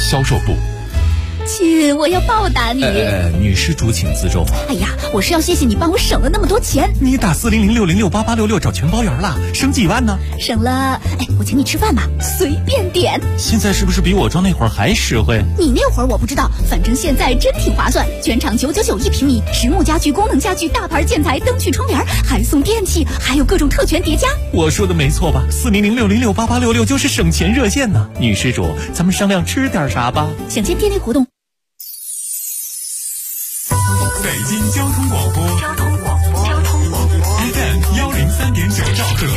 销售部。 亲，我要报答你。 女施主请自重。 哎呀，我是要谢谢你帮我省了那么多钱。 你打40060688866找全包圆了，省几万呢？ 省了，我请你吃饭吧，随便点。 现在是不是比我装那会儿还实惠？ 你那会儿我不知道，反正现在真挺划算，全场999一平米，实木家具、功能家具、大牌建材、灯具、窗帘，还送电器，还有各种特权叠加。 我说的没错吧？40060688866就是省钱热线呢。女施主，咱们商量吃点啥吧？ 享先电力活动。 北京交通广播 FM 103.9兆赫，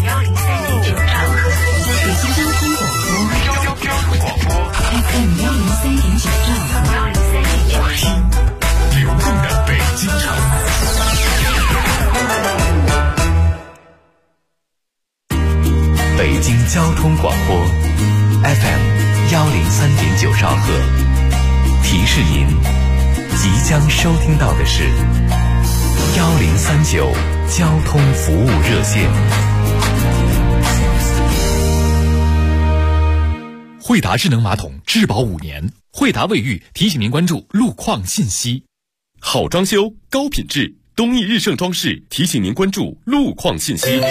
北京交通广播 FM 103.9兆赫， 流动的北京城。 北京交通广播 FM 103.9兆赫，提示您即将收听到的是1039交通服务热线。 惠达智能马桶质保5年，惠达卫浴提醒您关注路况信息。 好装修高品质，东义日盛装饰提醒您关注路况信息。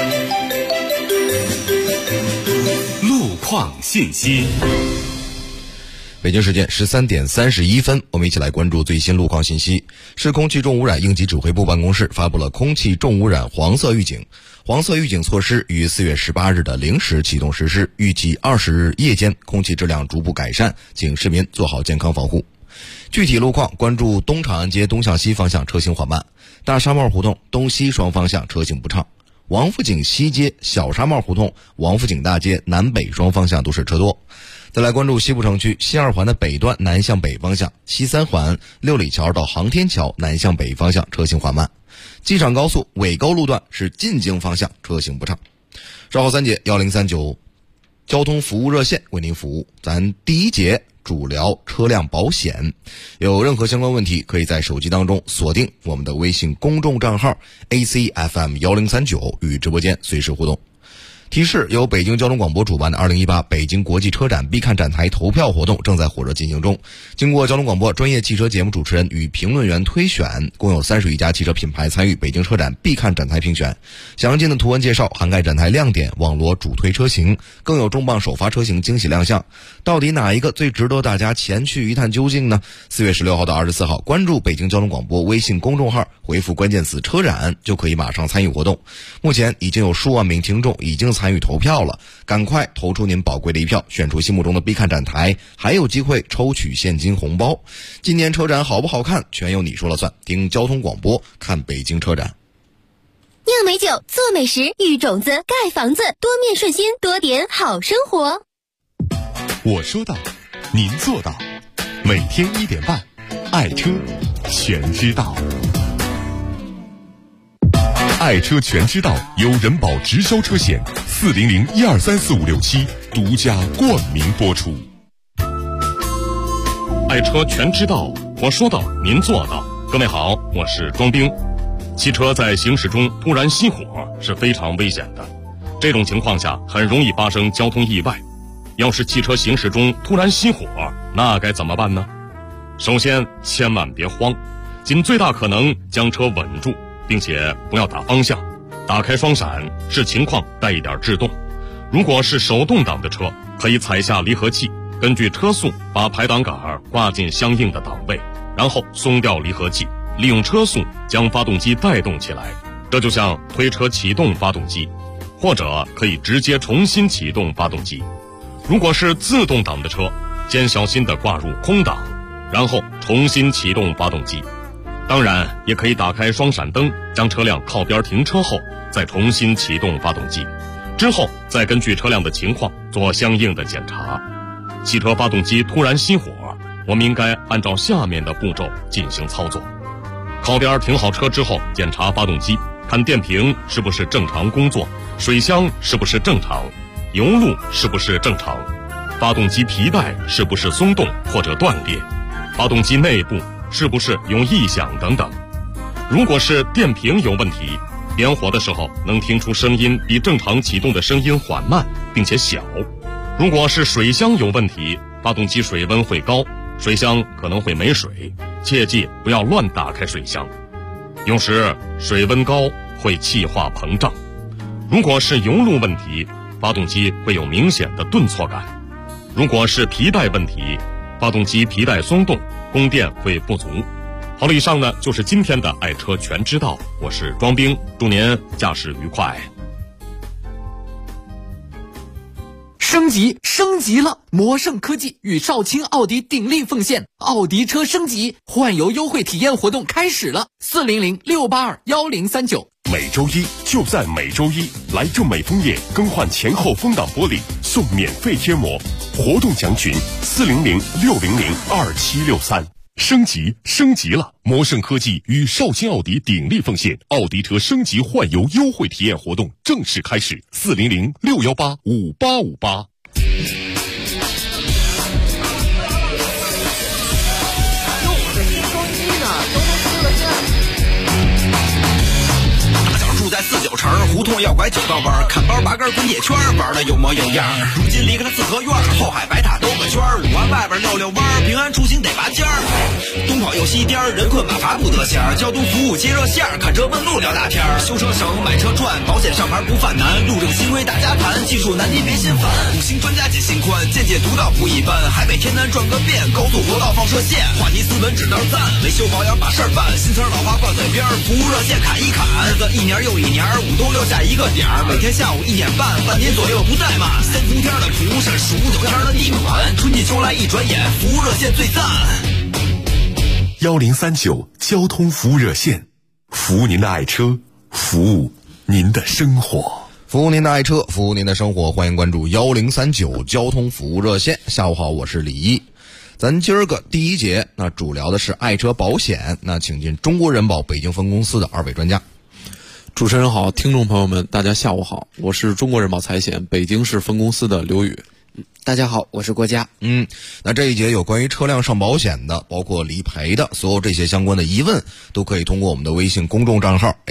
路况信息。 北京时间13点31分，我们一起来关注最新路况信息。市空气重污染应急指挥部办公室发布了空气重污染黄色预警。黄色预警措施于4月18日的0时启动实施，预计20日夜间空气质量逐步改善，请市民做好健康防护。具体路况关注东长安街东向西方向车行缓慢，大沙帽胡同东西双方向车行不畅，王府井西街小沙帽胡同王府井大街南北双方向都是车多。再来关注西部城区西二环的北段南向北方向，西三环六里桥到航天桥南向北方向车行缓慢，机场高速尾沟路段是进京方向车行不畅。稍后3节1039交通服务热线为您服务。咱第一节主聊车辆保险，有任何相关问题可以在手机当中锁定我们的微信公众账号 ACFM1039 与直播间随时互动。提示：由北京交通广播主办的2018北京国际车展必看展台投票活动正在火热进行中。经过交通广播专业汽车节目主持人与评论员推选，共有30余家汽车品牌参与北京车展必看展台评选。详尽的图文介绍涵盖展台亮点、网罗主推车型，更有重磅首发车型惊喜亮相。到底哪一个最值得大家前去一探究竟呢？4月16号到24号，关注北京交通广播微信公众号，回复关键词车展就可以马上参与活动。目前已经有数万名听众已经参与投票了，赶快投出您宝贵的一票，选出心目中的必看展台，还有机会抽取现金红包。今年车展好不好看，全由你说了算。听交通广播，看北京车展。 酿美酒，做美食，育种子，盖房子，多面顺心，多点好生活。 我说到，您做到。每天1点半，爱车全知道。爱车全知道由人保直销车险400123456独家冠名播出。爱车全知道，我说到您做到。各位好，我是庄兵。汽车在行驶中突然熄火是非常危险的，这种情况下很容易发生交通意外。要是汽车行驶中突然熄火，那该怎么办呢？首先千万别慌，尽最大可能将车稳住，并且不要打方向，打开双闪，视情况带一点制动。如果是手动挡的车，可以踩下离合器，根据车速把排挡杆挂进相应的档位，然后松掉离合器，利用车速将发动机带动起来，这就像推车启动发动机，或者可以直接重新启动发动机。如果是自动挡的车，先小心地挂入空档，然后重新启动发动机。当然也可以打开双闪灯，将车辆靠边停车后再重新启动发动机，之后再根据车辆的情况做相应的检查。汽车发动机突然熄火，我们应该按照下面的步骤进行操作。靠边停好车之后，检查发动机，看电瓶是不是正常工作，水箱是不是正常，油路是不是正常，发动机皮带是不是松动或者断裂，发动机内部是不是有异响等等。如果是电瓶有问题，点火的时候能听出声音比正常启动的声音缓慢并且小。如果是水箱有问题， 发动机水温会高，水箱可能会没水，切记不要乱打开水箱。有时水温高会气化膨胀。如果是油路问题，发动机会有明显的顿挫感；如果是皮带问题，发动机皮带松动，供电会不足。好了，以上呢就是今天的爱车全知道，我是庄兵，祝您驾驶愉快。 升级了！魔盛科技与少卿奥迪鼎力奉献，奥迪车升级换油优惠体验活动开始了，400-682-1039。 每周一就在每周一，来正美枫叶更换前后风挡玻璃送免费贴膜，活动详询400-600-2763。升级了！魔盛科技与少卿奥迪鼎力奉献，奥迪车升级换油优惠体验活动正式开始，400-618-5858。 在49城胡同要拐9道弯，看包拔根滚铁圈，玩的有模有样。如今离开了四合院，后海白塔兜个圈，5环外边溜弯，平安出行得拔尖儿。东跑又西颠，人困马乏不得闲。交通服务接热线，看车问路聊大天。修车省，买车赚，保险上牌不犯难。路政新规大家谈，技术难题别心烦。5星专家解心宽，见解独到不一般。海北天南转个遍，高速国道放射线。话题斯文指道赞，维修保养把事儿办。新词老话挂嘴边，服务热线砍一砍。日子一年又一年，5都留下一个点儿，每天下午1点半，半年左右不怠慢。3伏天的蒲扇，15、9天的地暖，春季秋来一转眼，服务热线最赞。 1039交通服务热线，服务您的爱车，服务您的生活。 服务您的爱车，服务您的生活，欢迎关注1039交通服务热线。下午好，我是李一。咱今儿个第一节，那主聊的是爱车保险，那请进中国人保北京分公司的2位专家。 主持人好，听众朋友们，大家下午好，我是中国人保财险北京市分公司的刘宇。 大家好，我是郭佳。 那这一节有关于车辆上保险的，包括理赔的，所有这些相关的疑问，都可以通过我们的微信公众账号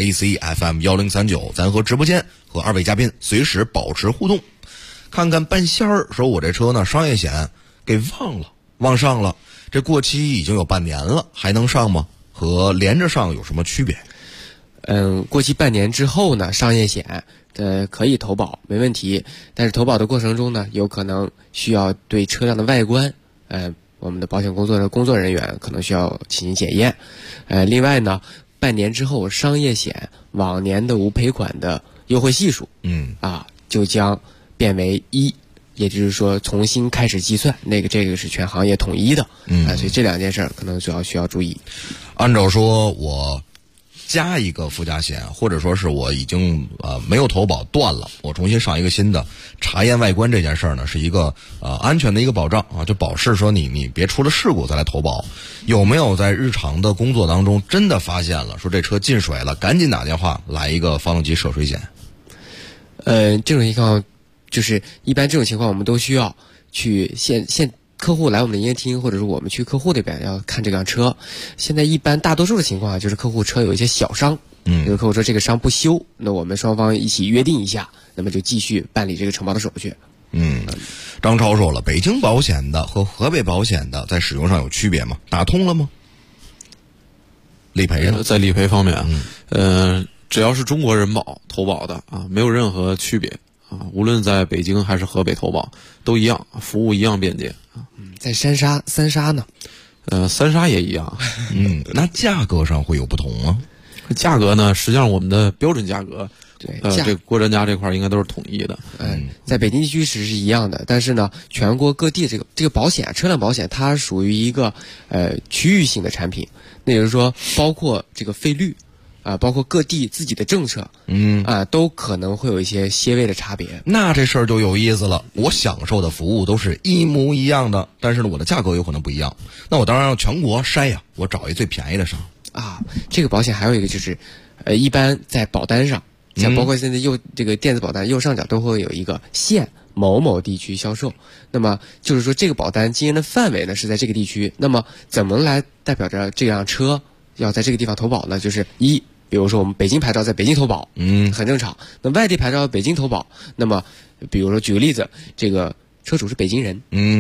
ACFM1039，咱和直播间和2位嘉宾随时保持互动。看看半仙儿说我这车呢商业险给忘上了，这过期已经有半年了，还能上吗？和连着上有什么区别？ 过期半年之后呢，商业险可以投保，没问题。但是投保的过程中呢，有可能需要对车辆的外观，我们的保险工作的工作人员可能需要进行检验。另外呢，半年之后，商业险往年的无赔款的优惠系数，就将变为1，也就是说重新开始计算。这个是全行业统一的，所以这2件事可能主要需要注意。 按照说我加一个附加险，或者说是我已经没有投保断了，我重新上一个新的，查验外观这件事儿呢，是一个安全的一个保障啊，就保释说你别出了事故再来投保。有没有在日常的工作当中真的发现了说这车进水了，赶紧打电话来一个发动机涉水险？ 这种情况就是一般这种情况我们都需要去客户来我们的营业厅，或者是我们去客户那边要看这辆车。现在一般大多数的情况就是客户车有一些小伤，就是客户说这个伤不修，那我们双方一起约定一下，那么就继续办理这个承保的手续。 张超说了，北京保险的和河北保险的在使用上有区别吗？打通了吗？理赔上， 在理赔方面，只要是中国人保投保的没有任何区别无论在北京还是河北投保都一样，服务一样便捷。 在三沙呢？ 三沙也一样。 那价格上会有不同吗？ 价格呢，实际上我们的标准价格， 对， 这郭专家这块应该都是统一的。 在北京地区是一样的，但是呢，全国各地这个保险车辆保险它属于一个区域性的产品，那也就是说，包括这个费率。包括各地自己的政策，都可能会有一些些微的差别。 那这事儿就有意思了。我享受的服务都是一模一样的，但是呢，我的价格有可能不一样。那我当然要全国筛呀，我找一最便宜的上。 这个保险还有一个就是，一般在保单上，像包括现在这个电子保单右上角都会有一个县某某地区销售。那么就是说，这个保单经营的范围呢是在这个地区。那么怎么来代表着这辆车要在这个地方投保呢？就是比如说我们北京牌照在北京投保，很正常。那外地牌照北京投保，那么比如说举个例子，这个车主是北京人，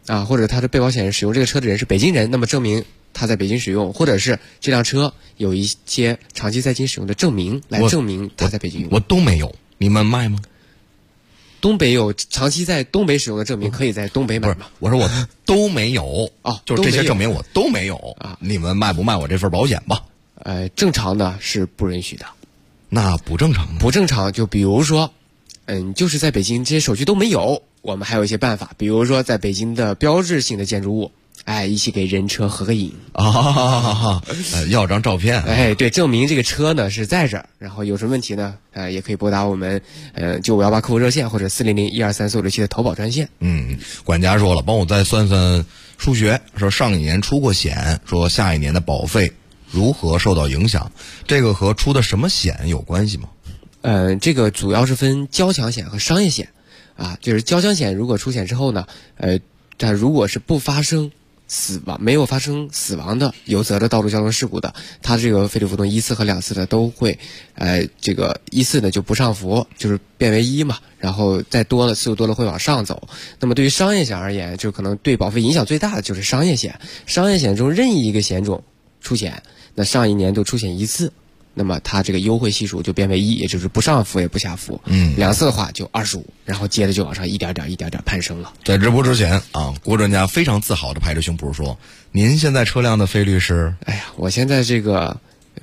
啊，或者他的被保险人使用这个车的人是北京人，那么证明他在北京使用，或者是这辆车有一些长期在京使用的证明来证明他在北京用。 我都没有，你们卖吗？ 东北有长期在东北使用的证明，可以在东北买吗？ 我说我都没有哦， 就是这些证明我都没有啊。 你们卖不卖我这份保险吧？ 正常的是不允许的。 那不正常吗？ 不正常，就比如说，就是在北京这些手续都没有，我们还有一些办法，比如说在北京的标志性的建筑物，一起给人车合个影啊，要张照片。 对，证明这个车呢是在这儿，然后有什么问题呢？也可以拨打我们9518客服热线或者400-123-4567的投保专线。 管家说了，帮我再算算数学，说上一年出过险，说下一年的保费如何受到影响？这个和出的什么险有关系吗？ 这个主要是分交强险和商业险啊，就是交强险如果出险之后呢，但如果是不发生死亡，没有发生死亡的有责的道路交通事故的，它这个费率浮动1次和2次的都会，这个1次呢就不上浮，就是变为1嘛，然后再多了次数多了会往上走。那么对于商业险而言，就可能对保费影响最大的就是商业险。商业险中任意一个险种出险，那上一年度出险1次，那么它这个优惠系数就变为1，也就是不上浮也不下浮。2次的话就25，然后接着就往上一点点攀升了。 在直播之前啊，郭专家非常自豪地拍着胸脯说：“您现在车辆的费率是？” 我现在这个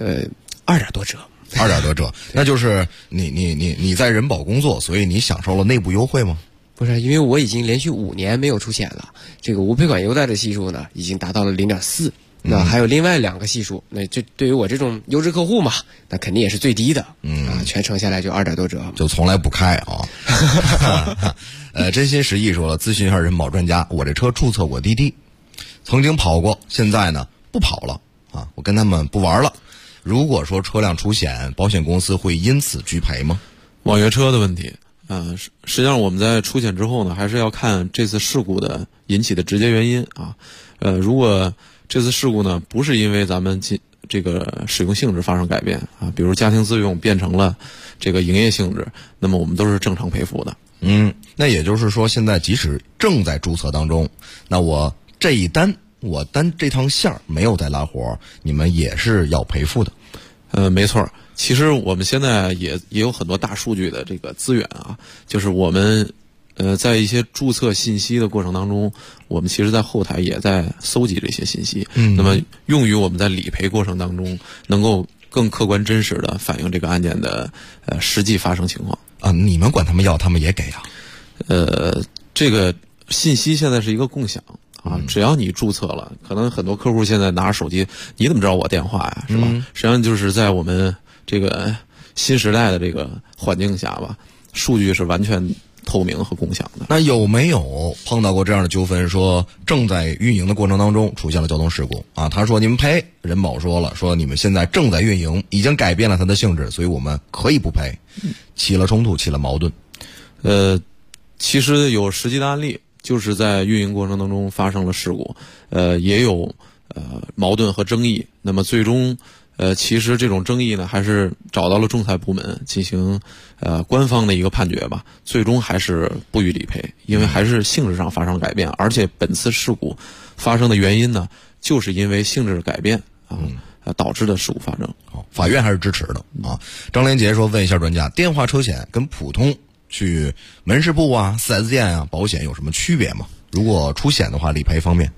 2点多折。 2点多折，那就是你在人保工作，所以你享受了内部优惠吗？ 不是，因为我已经连续5年没有出险了，这个无赔款优待的系数呢已经达到了0.4。那还有另外2个系数，那这对于我这种优质客户嘛，那肯定也是最低的。全程下来就2点多折， 就从来不开啊。真心实意说了，咨询一下人保专家，我这车注册过滴滴，曾经跑过，现在呢不跑了啊，我跟他们不玩了。如果说车辆出险，保险公司会因此拒赔吗？ 网约车的问题，实际上我们在出险之后呢，还是要看这次事故的引起的直接原因啊。如果这次事故呢不是因为咱们这个使用性质发生改变啊，比如家庭自用变成了这个营业性质，那么我们都是正常赔付的。 那也就是说，现在即使正在注册当中，那我单这趟线没有在拉活，你们也是要赔付的。 没错。其实我们现在也有很多大数据的这个资源啊，就是我们在一些注册信息的过程当中，我们其实在后台也在搜集这些信息，那么用于我们在理赔过程当中能够更客观真实的反映这个案件的实际发生情况啊。你们管他们要，他们也给啊？ 这个信息现在是一个共享啊，只要你注册了，可能很多客户现在拿着手机，你怎么知道我电话呀？是吧？实际上就是在我们这个新时代的这个环境下吧，数据是完全透明和共享的。 那有没有碰到过这样的纠纷，说正在运营的过程当中出现了交通事故啊？他说你们赔，人保说了，说你们现在正在运营，已经改变了它的性质，所以我们可以不赔，起了冲突，起了矛盾。 其实有实际的案例，就是在运营过程当中发生了事故，也有矛盾和争议。那么最终其实这种争议呢，还是找到了仲裁部门进行官方的一个判决吧，最终还是不予理赔，因为还是性质上发生了改变，而且本次事故发生的原因呢，就是因为性质改变导致的事故发生。 法院还是支持的啊。张连杰说，问一下专家，电话车险跟普通去门市部啊、4S 店啊保险有什么区别吗？如果出险的话，理赔方面？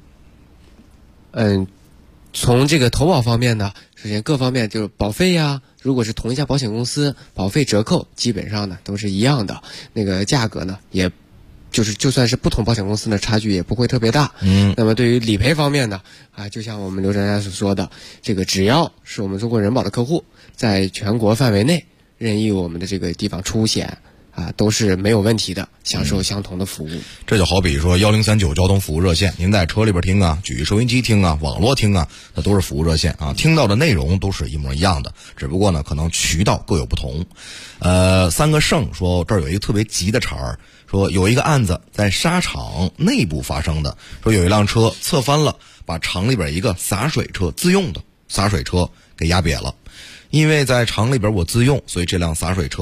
从这个投保方面呢，首先各方面就是保费呀，如果是同一家保险公司，保费折扣基本上呢都是一样的，那个价格呢也就是就算是不同保险公司的差距也不会特别大。那么对于理赔方面呢，就像我们刘专家所说的，这个只要是我们中国人保的客户，在全国范围内任意我们的这个地方出险都是没有问题的，享受相同的服务。 这就好比说1039交通服务热线，您在车里边听啊，举收音机听啊，网络听啊，那都是服务热线啊，听到的内容都是一模一样的，只不过呢可能渠道各有不同。三个胜说这儿有一个特别急的茬儿，说有一个案子在沙场内部发生的，说有一辆车侧翻了，把厂里边一个洒水车自用的洒水车给压瘪了。因为在厂里边我自用，所以这辆洒水车呢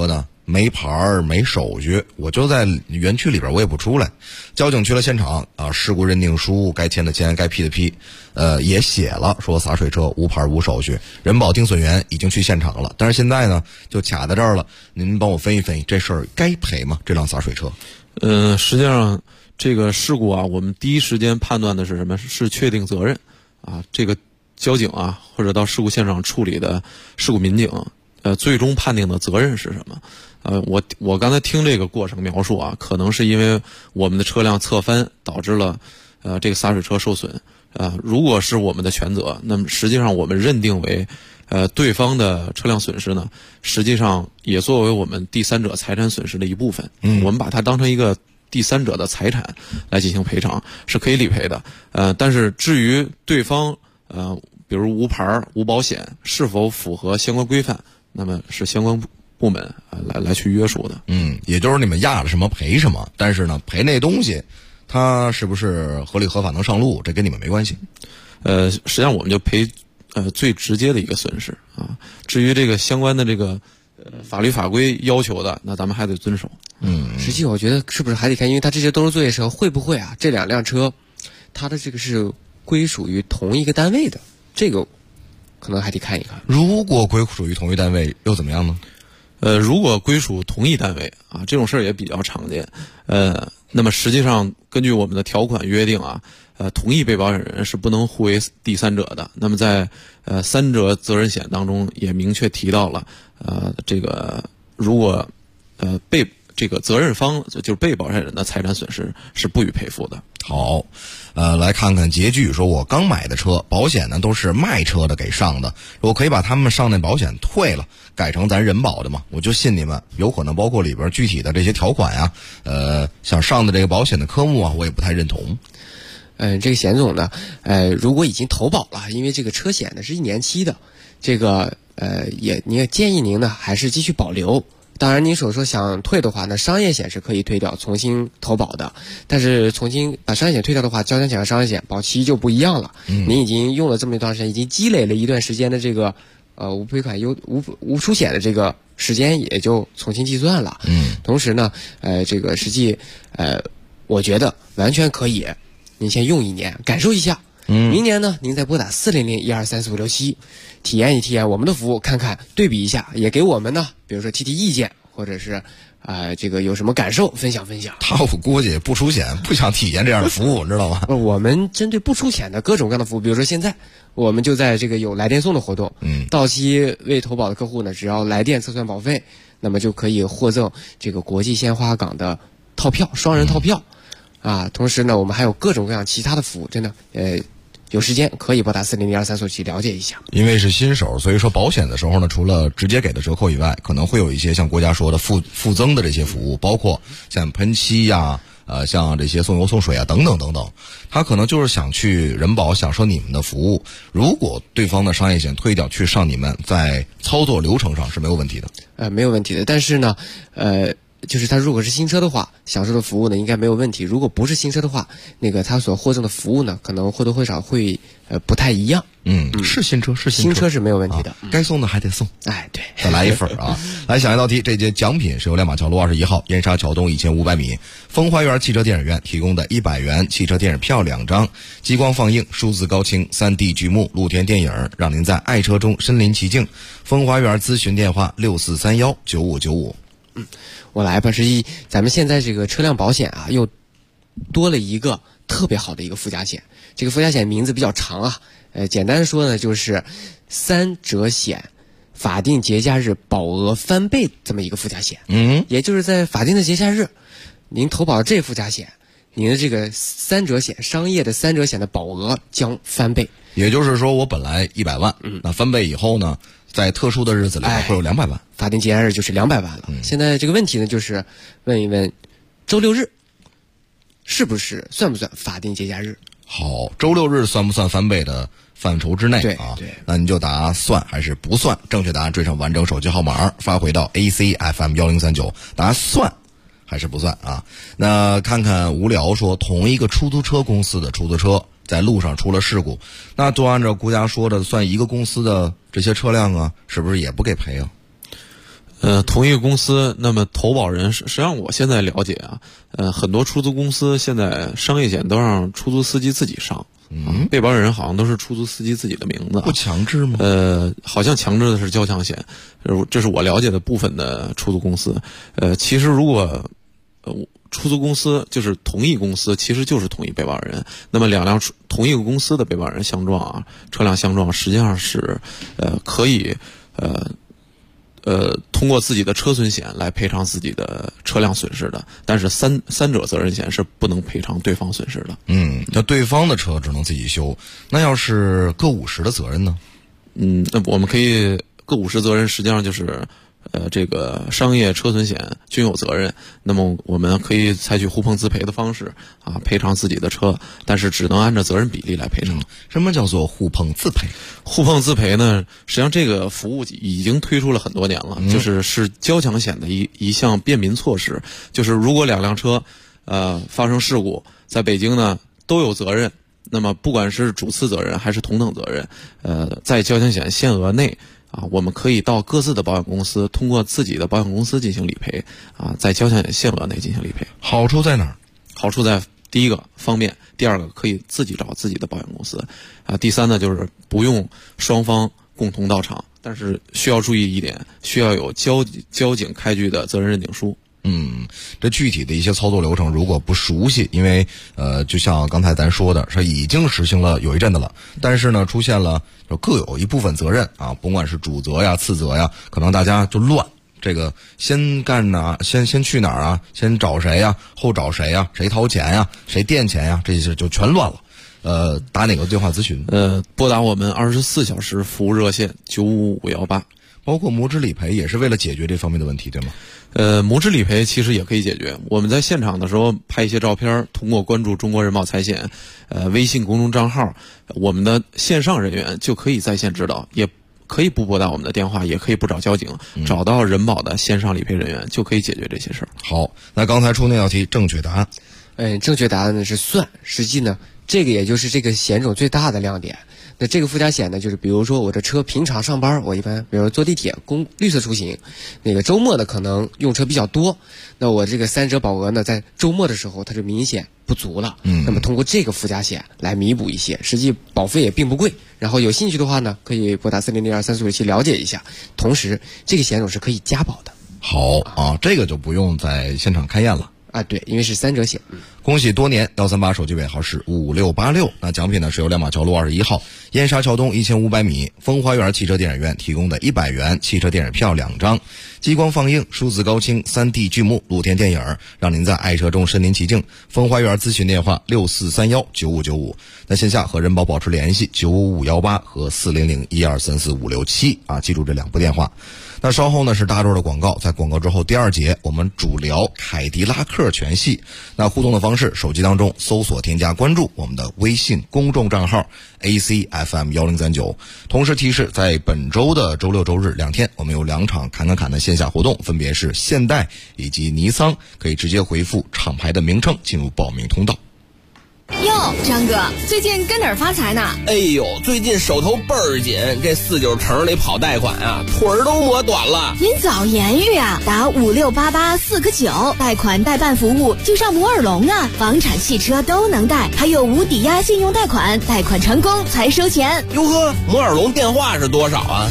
没牌儿没手续，我就在园区里边我也不出来。交警去了现场啊，事故认定书该签的签，该批的批，也写了说洒水车无牌无手续，人保定损员已经去现场了。但是现在呢就卡在这儿了，您帮我分析分析这事儿该赔吗？这辆洒水车？ 实际上这个事故啊，我们第一时间判断的是什么？是确定责任啊，这个交警啊或者到事故现场处理的事故民警，最终判定的责任是什么？我刚才听这个过程描述啊，可能是因为我们的车辆侧翻导致了这个洒水车受损。如果是我们的全责，那么实际上我们认定为对方的车辆损失呢，实际上也作为我们第三者财产损失的一部分。我们把它当成一个第三者的财产来进行赔偿，是可以理赔的。但是至于对方比如无牌无保险是否符合相关规范，那么是相关部门来去约束的。 也就是你们压了什么赔什么，但是呢赔那东西它是不是合理合法能上路，这跟你们没关系。 实际上我们就赔最直接的一个损失啊。至于这个相关的这个法律法规要求的，那咱们还得遵守。 实际我觉得是不是还得看，因为它这些都是作业车，会不会啊这两辆车它的这个是归属于同一个单位的，这个可能还得看一看。 如果归属于同一单位又怎么样呢？ 如果归属同一单位啊，这种事儿也比较常见。那么实际上根据我们的条款约定啊，同一被保险人是不能互为第三者的。那么在三者责任险当中也明确提到了，这个如果这个责任方就是被保险人的财产损失是不予赔付的。 好，来看看结句，说我刚买的车，保险呢都是卖车的给上的，我可以把他们上那保险退了，改成咱人保的嘛？我就信你们，有可能包括里边具体的这些条款呀，想上的这个保险的科目啊，我也不太认同。 这个险种呢，如果已经投保了，因为这个车险呢是1年期的，这个你也建议您呢还是继续保留。当然您所说想退的话，那商业险是可以退掉重新投保的，但是重新把商业险退掉的话，交强险和商业险保期就不一样了。您已经用了这么一段时间，已经积累了一段时间的这个无赔款无出险的这个时间也就重新计算了。同时呢这个实际我觉得完全可以您先用1年感受一下，明年呢您再拨打400-1234567体验一体验我们的服务，看看对比一下，也给我们呢比如说提意见，或者是这个有什么感受分享分享。 我估计不出险不想体验这样的服务，知道吗？ 我们针对不出险的各种各样的服务，比如说现在我们就在这个有来电送的活动，到期未投保的客户呢，只要来电测算保费，那么就可以获赠这个国际鲜花港的套票，双人套票同时呢我们还有各种各样其他的服务，真的有时间可以拨打400-1234567了解一下。 因为是新手，所以说保险的时候呢，除了直接给的折扣以外，可能会有一些像国家说的附增的这些服务，包括像喷漆呀，像这些送油送水啊等等等等，他可能就是想去人保享受你们的服务。如果对方的商业险退掉去上你们，在操作流程上是没有问题的。 没有问题的，但是呢就是他如果是新车的话，享受的服务呢应该没有问题。如果不是新车的话，那个他所获赠的服务呢，可能或多或少会不太一样。 是新车， 新车是没有问题的， 该送的还得送。 对， 再来一份啊！来，下一道题，这节奖品是由亮马桥路21号燕莎桥东1500米风花园汽车电影院提供的100元汽车电影票2张，激光放映、数字高清、3D 剧目、露天电影，让您在爱车中身临其境。风花园咨询电话64319595。 我来吧。实际咱们现在这个车辆保险啊，又多了一个特别好的一个附加险。这个附加险名字比较长啊，简单说呢，就是3者险法定节假日保额翻倍这么一个附加险。也就是在法定的节假日，您投保这附加险，您的这个3者险商业的3者险的保额将翻倍。 也就是说，我本来100万，那翻倍以后呢，在特殊的日子里会有200万， 法定节假日就是200万了。现在这个问题呢，就是问一问，周六日是不是算不算法定节假日？ 好，周六日算不算翻倍的范畴之内对啊？那你就答算还是不算。正确答案缀上完整手机号码发回到 ACFM1039，答算还是不算啊？那看看无聊说，同一个出租车公司的出租车在路上出了事故，那就按照国家说的，算一个公司的这些车辆啊，是不是也不给赔啊？ 同一个公司，那么投保人实际上我现在了解啊，很多出租公司现在商业险都让出租司机自己上，被保人好像都是出租司机自己的名字， 不强制吗？ 好像强制的是交强险，这是我了解的部分的出租公司。其实如果出租公司就是同一公司，其实就是同一被保人。那么两辆同一个公司的被保人相撞啊，车辆相撞，实际上是可以通过自己的车损险来赔偿自己的车辆损失的，但是三者责任险是不能赔偿对方损失的。 那对方的车只能自己修，那要是各50的责任呢？ 那我们可以各50责任，实际上就是这个商业车损险均有责任。那么我们可以采取互碰自赔的方式啊，赔偿自己的车，但是只能按照责任比例来赔偿。 什么叫做互碰自赔？ 互碰自赔呢，实际上这个服务已经推出了很多年了，是交强险的一项便民措施。就是如果两辆车发生事故，在北京呢都有责任，那么不管是主次责任还是同等责任，在交强险限额内啊，我们可以到各自的保险公司，通过自己的保险公司进行理赔啊，在交强险限额内进行理赔。 好处在哪儿？ 好处在第一个方便，第二个可以自己找自己的保险公司啊，第三呢就是不用双方共同到场，但是需要注意一点，需要有交警开具的责任认定书。 这具体的一些操作流程如果不熟悉，因为就像刚才咱说的，是已经实行了有一阵子了，但是呢出现了就各有一部分责任啊，甭管是主责呀、次责呀，可能大家就乱。这个先干哪，先去哪儿啊？先找谁呀？后找谁呀？谁掏钱呀？谁垫钱呀？这些就全乱了。打哪个电话咨询？ 拨打我们24小时服务热线955-518。 包括模值理赔也是为了解决这方面的问题，对吗？ 模值理赔其实也可以解决。我们在现场的时候拍一些照片，通过关注中国人保财险微信公众账号，我们的线上人员就可以在线指导，也可以不拨打我们的电话，也可以不找交警，找到人保的线上理赔人员就可以解决这些事儿。 好，那刚才出那道题正确答案， 正确答案呢是算，实际呢这个也就是这个险种最大的亮点。那这个附加险呢，就是比如说我的车平常上班，我一般比如坐地铁绿色出行，那个周末呢可能用车比较多，那我这个3者保额呢在周末的时候它就明显不足了。那么通过这个附加险来弥补一些，实际保费也并不贵。然后有兴趣的话呢，可以拨打400-234567了解一下。同时这个险种是可以加保的。 好啊，这个就不用在现场开验了。 对，因为是3者险。 恭喜多年138手机尾号是5686。那奖品呢是由亮马桥路21号燕莎桥东1500米风花园汽车电影院提供的100元汽车电影票2张，激光放映、数字高清、3D 剧目、露天电影，让您在爱车中身临其境。风花园咨询电话64319595，在线下和人保保持联系95518和40012345567啊，记住这2部电话。那稍后呢是大周的广告，在广告之后第2节我们主聊凯迪拉克全系。那互动的方式，手机当中搜索添加关注我们的微信公众账号 ACFM1039。同时提示，在本周的周六周日2天，我们有2场侃侃的线下活动，分别是现代以及尼桑，可以直接回复厂牌的名称进入报名通道。 哟，张哥，最近跟哪儿发财呢？ 哎呦，最近手头倍儿紧，这49城里跑贷款啊，腿儿都磨短了。 您早言语啊，打5688-4个9，贷款代办服务就上摩尔龙啊，房产、汽车都能贷，还有无抵押信用贷款，贷款成功才收钱。 哟呵，摩尔龙电话是多少啊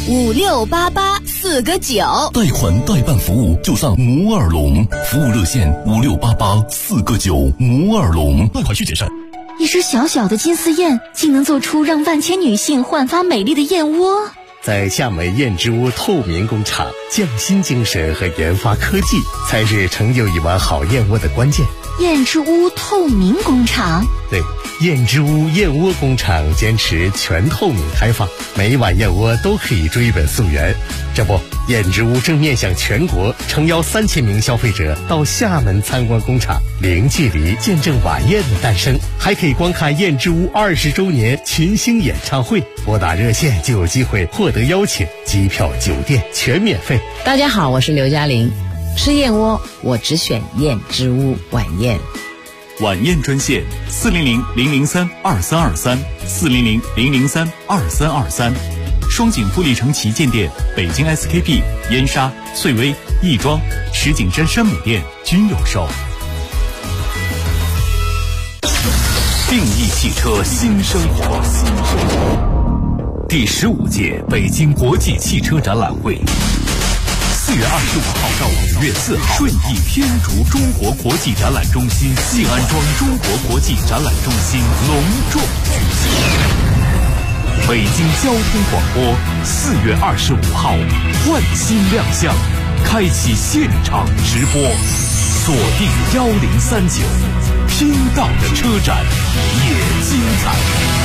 ？5688-4个9， 贷款代办服务就上摩尔龙，服务热线5688-4个9，摩尔龙，贷款需谨慎。 一只小小的金丝燕，竟能做出让万千女性焕发美丽的燕窝。 在夏美燕之屋透明工厂，匠心精神和研发科技才是成就一碗好燕窝的关键。 燕之屋透明工厂， 对，燕之屋燕窝工厂坚持全透明开放，每一碗燕窝都可以追本溯源。这不，燕之屋正面向全国，诚邀3000名消费者到厦门参观工厂，零距离见证晚宴的诞生，还可以观看燕之屋20周年群星演唱会。拨打热线就有机会获得邀请，机票、酒店全免费。 大家好，我是刘嘉玲。吃燕窝，我只选燕之屋晚宴。 晚宴专线400-003-2323，400-003-2323。 双井富力城旗舰店、北京 SKP、燕莎、翠微、亦庄、石景山山姆店均有售。定义汽车新生活，第15届北京国际汽车展览会，4月25号到5月4号，顺义天竺中国国际展览中心静安庄中国国际展览中心隆重举行。北京交通广播4月25号焕新亮相，开启现场直播，锁定1039，听到的车展也精彩。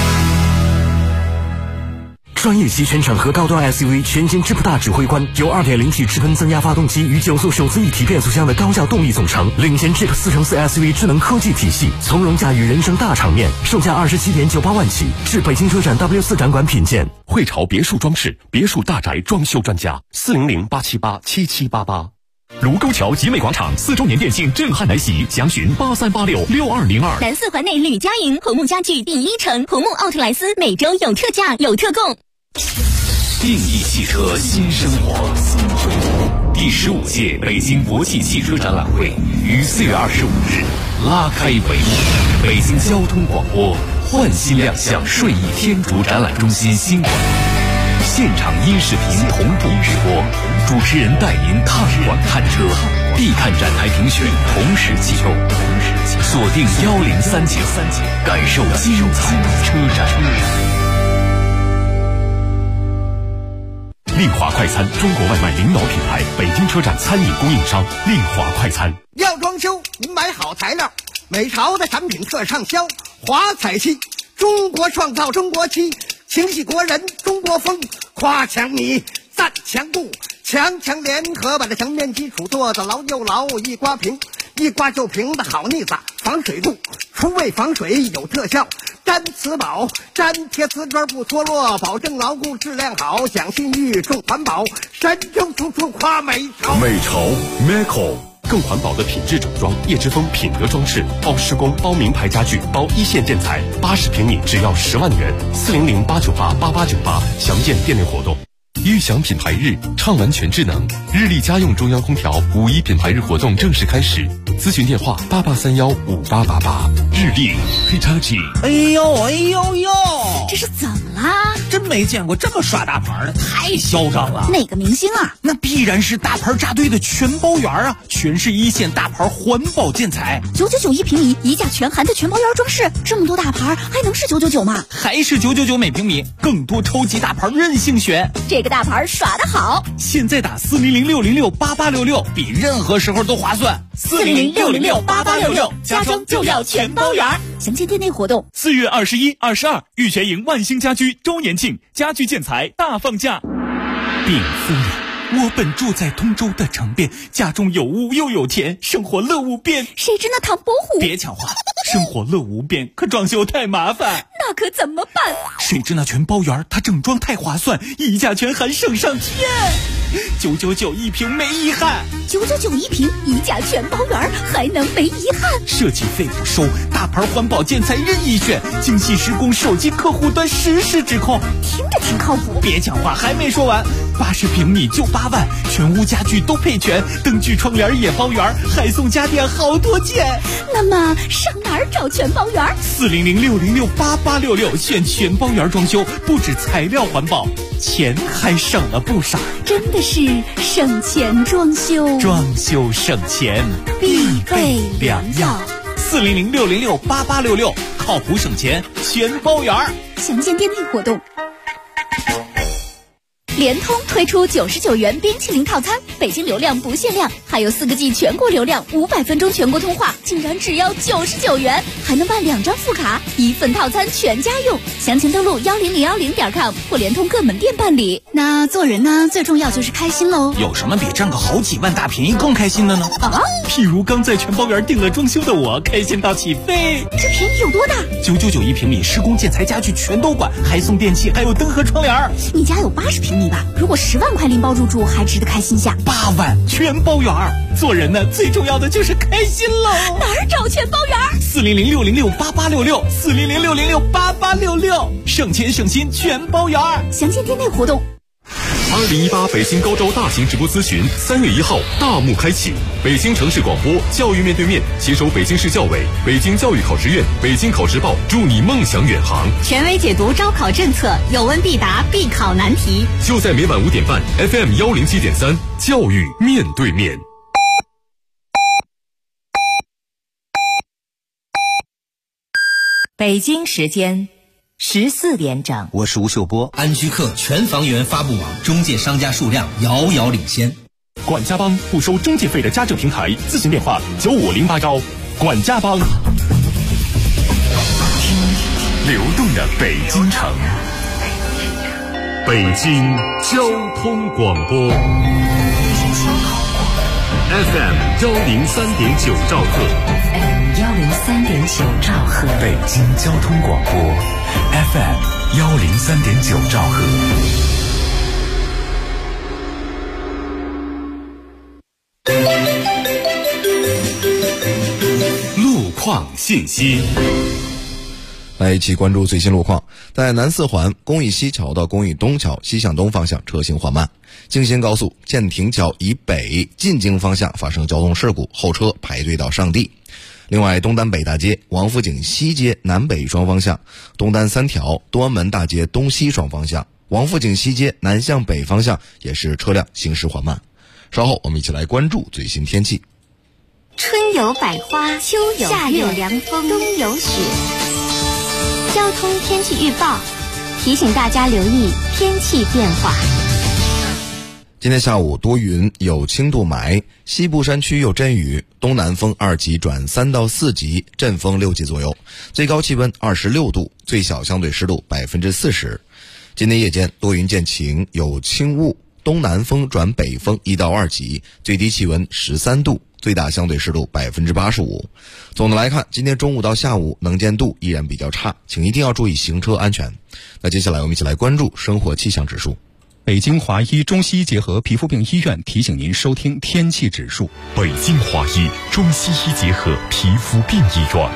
专业级全场合高端 SUV 全新智普大指挥官，由 2.0T 直喷增压发动机与9速手自一体变速箱的高效动力总成，领衔 Jeep 4×4 SUV 智能科技体系，从容驾驭人生大场面，售价27.98万起，至北京车展 W4 展馆品鉴。 汇潮别墅装饰，别墅大宅装修专家，400-878-7788。卢沟桥集美广场4周年店庆震撼来袭，详询83866202。 南四环内吕家营红木家具第一城，红木奥特莱斯每周有特价有特供。 定义汽车新生活，第15届北京国际汽车展览会于4月25日拉开帷幕。北京交通广播焕新亮相顺义天竺展览中心新馆，现场音视频同步直播，主持人带您踏馆看车，必看展台评选同时启动，锁定1039，感受精彩车展。 令华快餐，中国外卖领导品牌，北京车站餐饮供应商。令华快餐。 要装修，您买好材料，美潮的产品特畅销。华彩漆，中国创造中国漆，情系国人中国风。夸墙泥，赞墙布，强联合把这墙面基础做得牢又牢，一刮平，一刮就平的好腻子，防水度，除味防水有特效。粘瓷宝，粘贴瓷砖不脱落，保证牢固质量好，讲信誉重环保，山中处处夸美潮。 美潮 Meco， 更环保的品质整装，叶之峰品德装饰，包施工，包名牌家具，包一线建材，80平米只要10万元，400-898-8898，详见店内活动。悦享品牌日，畅玩全智能，日立家用中央空调5·1品牌日活动正式开始，咨询电话88315888。日立 Hitachi。 哎呦， 这是怎么啦？ 真没见过这么耍大牌的，太嚣张了。 哪个明星啊？ 那必然是大牌扎堆的全包园啊，全是一线大牌环保建材 ，999一平米，一价全含的全包园装饰，这么多大牌还能是999吗？ 还是999每平米，更多超级大牌任性选。 这个大牌耍得好， 现在打400-606-8866，比任何时候都划算。 400-606-8866，家装就要全包园。详见店内活动。 4月21、22，玉泉营万兴家居周年庆，家具建材大放价。禀夫人，我本住在通州的城边，家中有屋又有田，生活乐无边。 谁知那唐伯虎？ 别抢话，生活乐无边，可装修太麻烦。 那可怎么办？ 谁知那全包园，它整装太划算，一价全含省上天。999一平没遗憾 ，999一平，一价全包园，还能没遗憾？ 设计费不收，大牌环保建材任意选，精细施工，手机客户端实时指控， 听着挺靠谱。 别讲话，还没说完，80平米就8万，全屋家具都配全，灯具窗帘也包圆，还送家电好多件。 那么上哪儿找全包园 ？400-606-8866，选全包园装修，不止材料环保，钱还省了不少。 真的是省钱装修， 装修省钱必备良药。 400-606-8866，靠谱省钱全包园。 详见店内活动。联通推出99元冰淇淋套餐，北京流量不限量，还有4个G 全国流量，500分钟全国通话，竟然只要99元，还能办2张副卡，1份套餐全家用。详情登录10010.com 或联通各门店办理。那做人呢，最重要就是开心喽。 有什么比占个好几万大便宜更开心的呢？ 啊， 譬如刚在全包园订了装修的我，开心到起飞。 这便宜有多大 ？999一平米，施工建材家具全都管，还送电器，还有灯和窗帘。 你家有80平米吧？如果10万块拎包入住，还值得开心下。 8万全包园，做人呢最重要的就是开心喽。 哪儿找全包园 400-606-8866，400-606-8866，省钱省心全包圆。 详见店内活动。 2018北京高招大型直播咨询3月1号大幕开启，北京城市广播教育面对面携手北京市教委、北京教育考试院、北京考试报，助你梦想远航。 权威解读招考政策，有问必答，必考难题。 就在每晚5点半 FM 107.3，教育面对面。 北京时间14点整， 我是吴秀波。安居客全房源发布网中介商家数量遥遥领先。 管家帮不收中介费的家政平台，咨询电话9508招。管家帮。 流动的北京城， 北京交通广播 FM 103.9兆赫 103.9兆赫， 北京交通广播 FM 103.9兆赫。 路况信息。 来一起关注最新路况。在南四环公益西桥到公益东桥西向东方向车行缓慢，京新高速建亭桥以北进京方向发生交通事故，后车排队到上地。另外，东单北大街王府井西街南北双方向，东单3条东安门大街东西双方向，王府井西街南向北方向也是车辆行驶缓慢。稍后我们一起来关注最新天气。 春有百花，秋有夏有凉风，冬有雪。交通天气预报提醒大家留意天气变化。 今天下午多云，有轻度霾，西部山区有阵雨，东南风2级转3到4级，阵风6级左右，最高气温26度，最小相对湿度40%。今天夜间多云见晴，有轻雾，东南风转北风1到2级，最低气温13度，最大相对湿度85%。总的来看，今天中午到下午能见度依然比较差，请一定要注意行车安全。那接下来我们一起来关注生活气象指数。 北京华医中西医结合皮肤病医院提醒您收听天气指数。 北京华医中西医结合皮肤病医院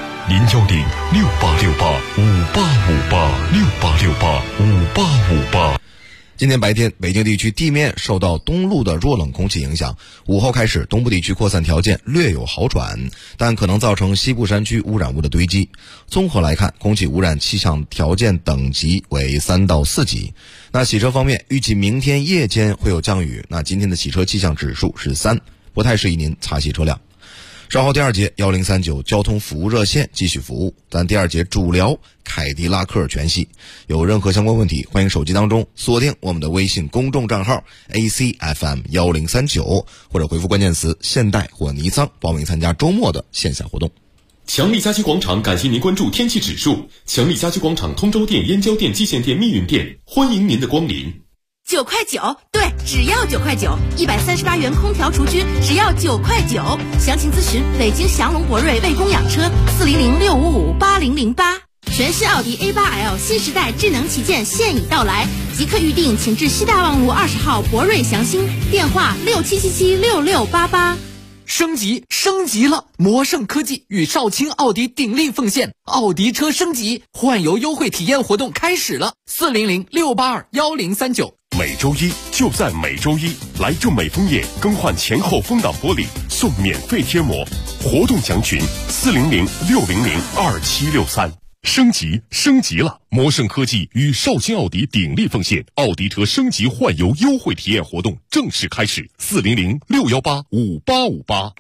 ，010-6868-5858，6868-5858。 今天白天，北京地区地面受到东路的弱冷空气影响，午后开始东部地区扩散条件略有好转，但可能造成西部山区污染物的堆积。综合来看，空气污染气象条件等级为3到4级。那洗车方面，预计明天夜间会有降雨，那今天的洗车气象指数是3，不太适宜您擦洗车辆。稍后第2节1039交通服务热线继续服务，咱第2节主聊凯迪拉克全系。有任何相关问题，欢迎手机当中锁定我们的微信公众账号 ACFM1039，或者回复关键词现代或尼桑报名参加周末的线下活动。 强力家居广场感谢您关注天气指数。强力家居广场通州店、燕郊店、蓟县店、密云店，欢迎您的光临。 9块9，对，只要9块9，138元空调厨具只要9块9。详情咨询北京祥龙博瑞魏公养车400-655-8008。全新奥迪 A8L 新时代智能旗舰现已到来，即刻预定，请至西大望路20号博瑞祥兴，电话67776688。 升级了！魔盛科技与少卿奥迪鼎力奉献，奥迪车升级换油优惠体验活动开始了，400-682-1039。 每周一就在每周一，来正美枫叶更换前后风挡玻璃送免费贴膜，活动详询400-600-2763。升级了！魔盛科技与少卿奥迪鼎力奉献，奥迪车升级换油优惠体验活动正式开始，400-618-5858。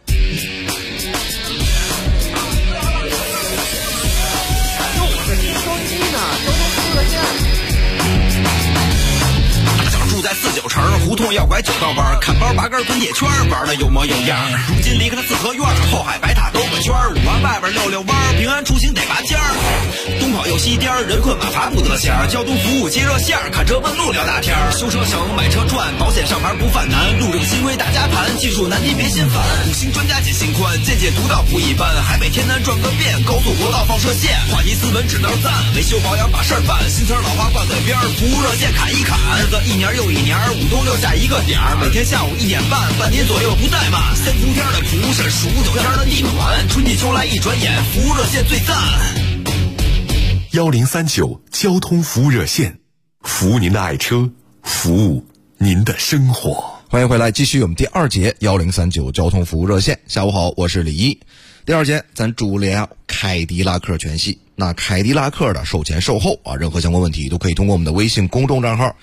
住在49城，胡同要拐9道弯，看包拔根滚铁圈，玩的有模有样。如今离开了四合院，后海白塔兜个圈，5环外边溜弯，平安出行得拔尖儿。东跑右西颠，人困马乏不得闲。交通服务接热线，看车问路聊大天。修车省，买车赚，保险上牌不犯难。路政新规大家盘，技术难题别心烦。5星专家解心宽，见解独到不一般。海北天南转个遍，高速国道放射线，话题斯文指标赞，维修保养把事儿办。新词老话挂嘴边，服务热线砍一砍。日子一年又一年，5冬6夏一个点儿，每天下午1点半，半年左右不怠慢。3伏天的蒲是数9天的地暖， 春季秋来一转眼，服务热线最赞。 1039交通服务热线，服务您的爱车，服务您的生活。 欢迎回来，继续我们第二节1039交通服务热线。下午好，我是李一。第二节咱主聊凯迪拉克全系。那凯迪拉克的售前售后啊，任何相关问题都可以通过我们的微信公众账号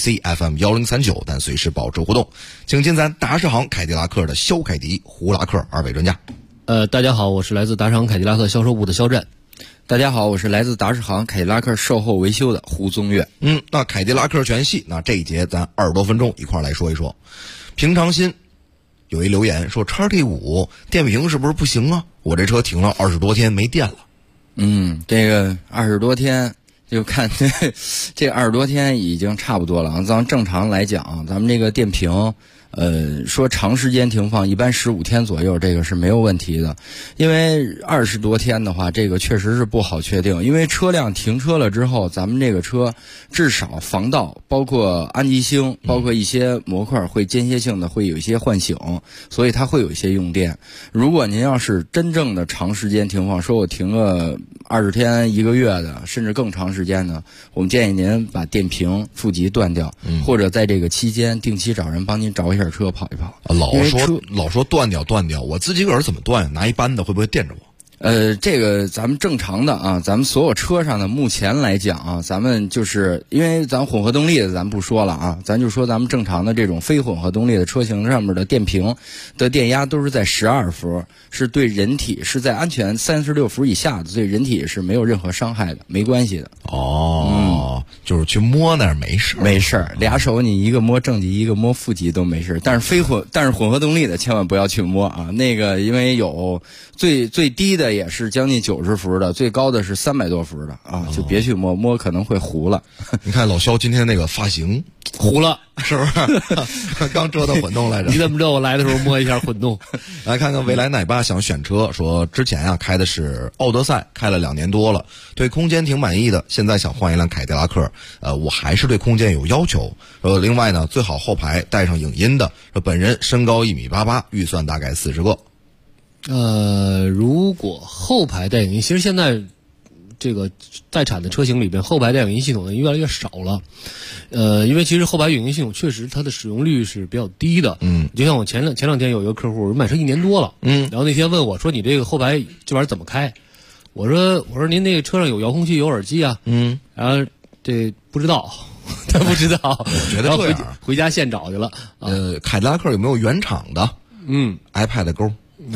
ACFM1039，但随时保持互动。请进咱达世行凯迪拉克的肖凯迪、胡拉克二位专家。 大家好，我是来自达世行凯迪拉克销售部的肖战。 大家好，我是来自达世行凯迪拉克售后维修的胡宗岳。 那凯迪拉克全系，那这一节咱20多分钟一块来说一说。平常心有一留言说 XT5 电瓶是不是不行啊？我这车停了20多天没电了。 这个20多天就看这20多天已经差不多了。咱正常来讲，咱们这个电瓶说长时间停放，一般15天左右，这个是没有问题的。因为20多天的话，这个确实是不好确定。因为车辆停车了之后，咱们这个车至少防盗，包括安吉星，包括一些模块会间歇性的会有一些唤醒，所以它会有一些用电。如果您要是真正的长时间停放，说我停个20天、1个月的，甚至更长时间的，我们建议您把电瓶负极断掉，或者在这个期间定期找人帮您找一下车跑一跑。 老说断掉，我自己个儿怎么断？拿一扳的会不会电着我？ 这个咱们正常的啊，咱们所有车上的目前来讲啊，咱们就是因为咱混合动力的咱不说了啊，咱就说咱们正常的这种非混合动力的车型上面的电瓶的电压都是在12伏，是对人体是在安全36伏以下的，对人体是没有任何伤害的，没关系的。 就是去摸那儿没事， 俩手你一个摸正极，一个摸负极都没事。但是混合动力的千万不要去摸啊，那个因为有最低的也是将近90伏的，最高的是300多伏的啊，就别去摸可能会糊了。 你看老肖今天那个发型糊了， 是不是？刚折腾混动来着。 你怎么知道我来的时候摸一下混动？ 来看看未来奶爸想选车，说之前开的是奥德赛，开了2年多了，对空间挺满意的，现在想换一辆凯迪拉克。我还是对空间有要求。另外呢，最好后排带上影音的。本人身高1.88米，预算大概40个。 如果后排带影音，其实现在这个在产的车型里边，后排带影音系统呢越来越少了。因为其实后排影音系统确实它的使用率是比较低的。就像我前两天有一个客户买车1年多了，然后那天问我说：“你这个后排这玩意儿怎么开？”我说您那个车上有遥控器有耳机啊？然后这不知道，他不知道， 我觉得这样回家现找去了。 凯迪拉克有没有原厂的？iPad 钩。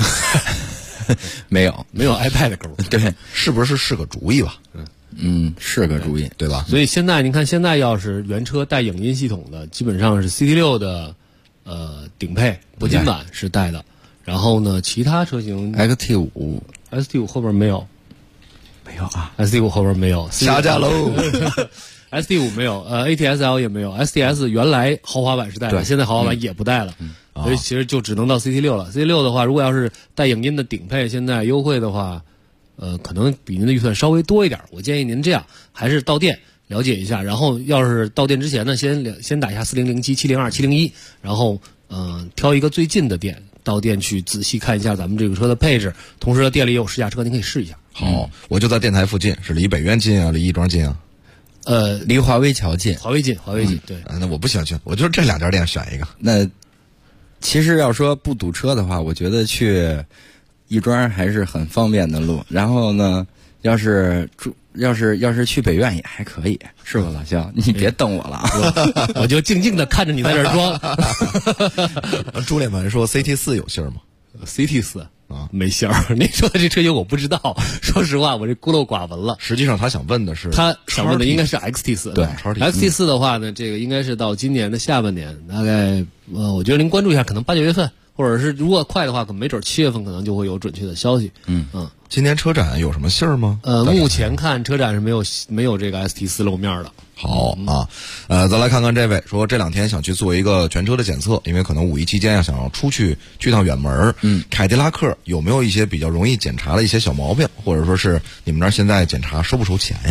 没有 iPad 钩， 对， 是不是个主意吧？ 是个主意， 对吧？ 所以现在您看，现在要是原车带影音系统的，基本上是 CT6 的顶配铂金版是带的，然后呢，其他车型 ST5 后边没有啊 ，ST5 后边没有， 下架喽。 ST5 没有，ATS-L 也没有 ，STS 原来豪华版是带的，现在豪华版也不带了。所以其实就只能到 CT6 了。CT6 的话，如果要是带影音的顶配，现在优惠的话，可能比您的预算稍微多一点。我建议您这样，还是到店了解一下，然后要是到店之前呢，先打一下4007、702、701，然后挑一个最近的店，到店去仔细看一下咱们这个车的配置，同时店里也有试驾车，您可以试一下。 好，我就在电台附近，是离北苑近啊，离亦庄近啊？ 离华威桥近。 华威近，对。 那我不想去，我就是这2家店选一个。 那其实要说不堵车的话，我觉得去亦庄还是很方便的路。然后呢，要是去北苑也还可以，是吧，老肖？你别瞪我了啊！ 我就静静的看着你在这儿装。 朱脸门说 CT4 有信儿吗 ？CT4啊，没信儿。你说的这车型我不知道，说实话，我这孤陋寡闻了。 实际上他想问的是， 他想问的应该是 XT4。 对 ，XT4 的话呢，这个应该是到今年的下半年，大概我觉得您关注一下，可能8、9月份，或者是如果快的话，可能没准7月份可能就会有准确的消息。 今年车展有什么信儿吗？ 目前看车展是没有这个 ST4 露面的。 好啊，咱来看看这位说这2天想去做一个全车的检测，因为可能5一期间想要去趟远门。凯迪拉克有没有一些比较容易检查的一些小毛病，或者说是你们那儿现在检查收不收钱呀？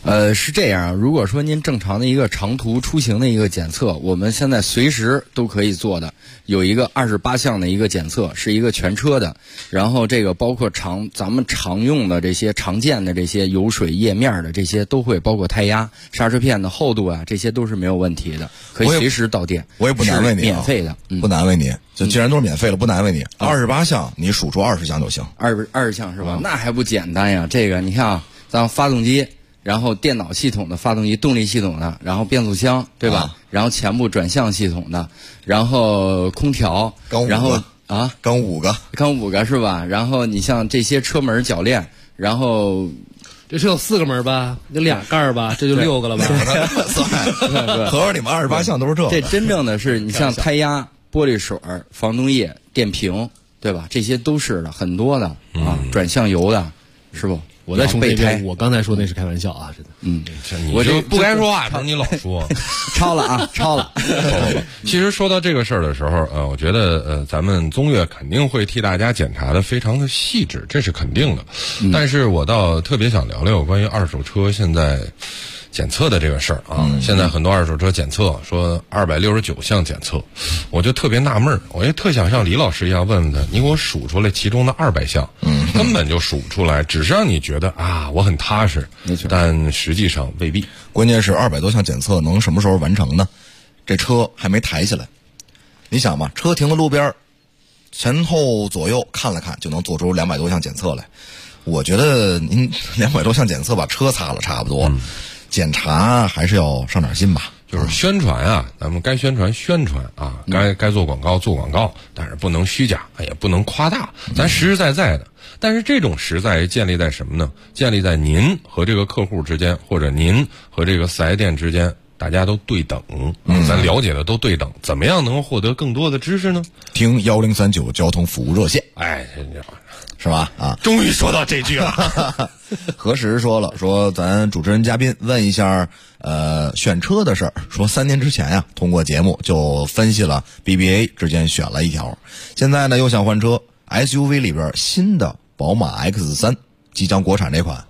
是这样，如果说您正常的一个长途出行的一个检测，我们现在随时都可以做的，有一个28项的一个检测，是一个全车的，然后这个包括咱们常用的这些常见的这些油水液面的这些都会，包括胎压、刹车片的厚度啊，这些都是没有问题的，可以随时到店。 我也不难为你， 免费的， 不难为你。就既然都是免费了，不难为你。28项，你数出20项就行。 20项是吧？那还不简单呀？这个你看啊，咱发动机，然后电脑系统的发动机动力系统的，然后变速箱，对吧？然后前部转向系统的，然后空调，然后刚5个是吧？然后你像这些车门铰链，然后这是有4个门吧？有2盖吧？这就6个了吧？ 合着你们28项都是这真正的是你像胎压、玻璃水、防冻液、电瓶，对吧？这些都是的，很多的啊，转向油的，是不？ 我再重申一遍，我刚才说那是开玩笑啊，真的。 我就不该说话，你老说， 超了。 其实说到这个事儿的时候，我觉得咱们宗岳肯定会替大家检查的非常的细致，这是肯定的。但是我倒特别想聊聊关于二手车现在检测的这个事儿啊。现在很多二手车检测说269项检测，我就特别纳闷儿，我也特想像李老师一样问问他，你给我数出来其中的200项，根本就数不出来，只是让你觉得啊我很踏实，但实际上未必。 关键是200多项检测能什么时候完成呢？这车还没抬起来，你想吧，车停在路边，前后左右看了看就能做出200多项检测来。我觉得您200多项检测把车擦了差不多，检查还是要上点心吧。 就是宣传啊，咱们该宣传啊，该做广告做广告，但是不能虚假，也不能夸大，咱实实在在的。但是这种实在建立在什么呢？建立在您和这个客户之间，或者您和这个4S店之间，大家都对等，咱了解的都对等，怎么样能获得更多的知识呢？ 听1039交通服务热线，是吧？啊， 终于说到这句了。 何时说了，说咱主持人嘉宾问一下，选车的事儿。说3年之前呀，通过节目就分析了 BBA 之间选了一条，现在呢又想换车 ，SUV 里边新的宝马 X3 即将国产这款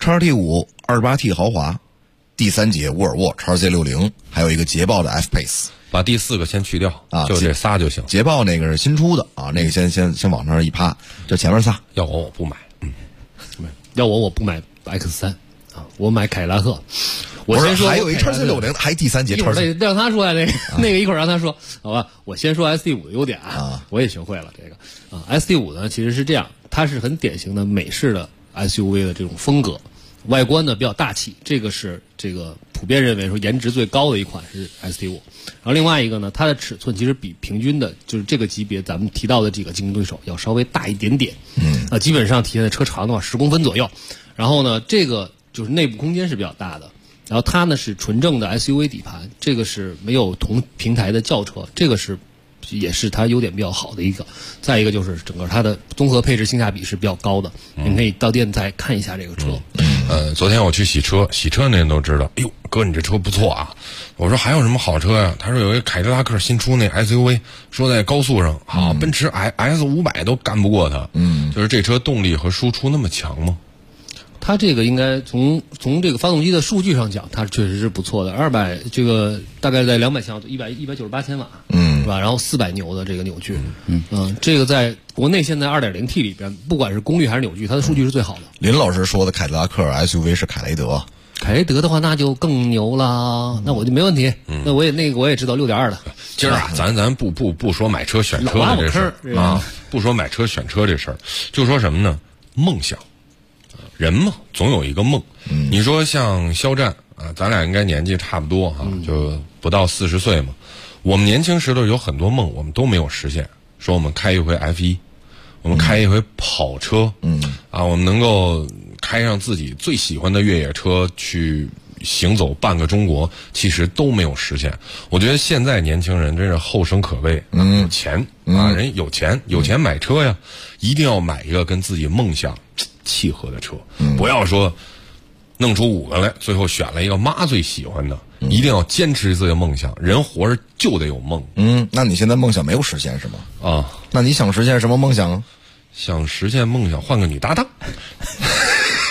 ，XT5 28T 豪华，第3节沃尔沃 XC60，还有一个捷豹的 F-Pace。 把第4个先去掉啊， 就这仨就行。 捷豹那个是新出的啊，那个先往上一趴，这前面仨。 要我不买， 要我不买 X3 啊，我买凯迪拉克。我先说还有一XC60，还第3节 XC，让他说呀，那个一会儿让他说，好吧？我先说 ST5 的优点啊，我也学会了这个啊。ST5 呢其实是这样，它是很典型的美式的 SUV 的这种风格。外观呢比较大气，这个是这个普遍认为说颜值最高的一款是 ST5，然后另外一个呢，它的尺寸其实比平均的就是这个级别咱们提到的几个竞争对手要稍微大一点点，基本上体现在车长的话10公分左右，然后呢这个就是内部空间是比较大的，然后它呢是纯正的 SUV 底盘，这个是没有同平台的轿车，这个是也是它优点比较好的一个。再一个就是整个它的综合配置性价比是比较高的，你可以到店再看一下这个车。 昨天我去洗车那人都知道，哎呦哥你这车不错啊。我说还有什么好车呀？他说有一个凯迪拉克新出那 SUV， 说在高速上啊，奔驰 S500 都干不过它。就是这车动力和输出那么强吗？ 它这个应该从这个发动机的数据上讲，它确实是不错的。200这个大概在200项198千瓦，是吧？然后400牛的这个扭矩，这个在国内现在 2.0T 里边，不管是功率还是扭矩，它的数据是最好的。 林老师说的凯迪拉克 SUV 是凯雷德。 凯雷德的话，那就更牛了，那我就没问题。那我也知道6.2的。 今儿啊，咱不说买车选车的这事儿啊，不说买车选车这事儿，就说什么呢？梦想。人嘛，总有一个梦。你说像肖战啊，咱俩应该年纪差不多哈，就不到40岁嘛。我们年轻时候有很多梦，我们都没有实现。说我们开一回 F1，我们开一回跑车，我们能够开上自己最喜欢的越野车去行走半个中国，其实都没有实现。我觉得现在年轻人真是后生可畏，有钱啊，人有钱买车呀，一定要买一个跟自己梦想契合的车，不要说弄出5个来，最后选了一个妈最喜欢的，一定要坚持自己的梦想。人活着就得有梦。 那你现在梦想没有实现是吗？ 啊， 那你想实现什么梦想？ 想实现梦想，换个女搭档。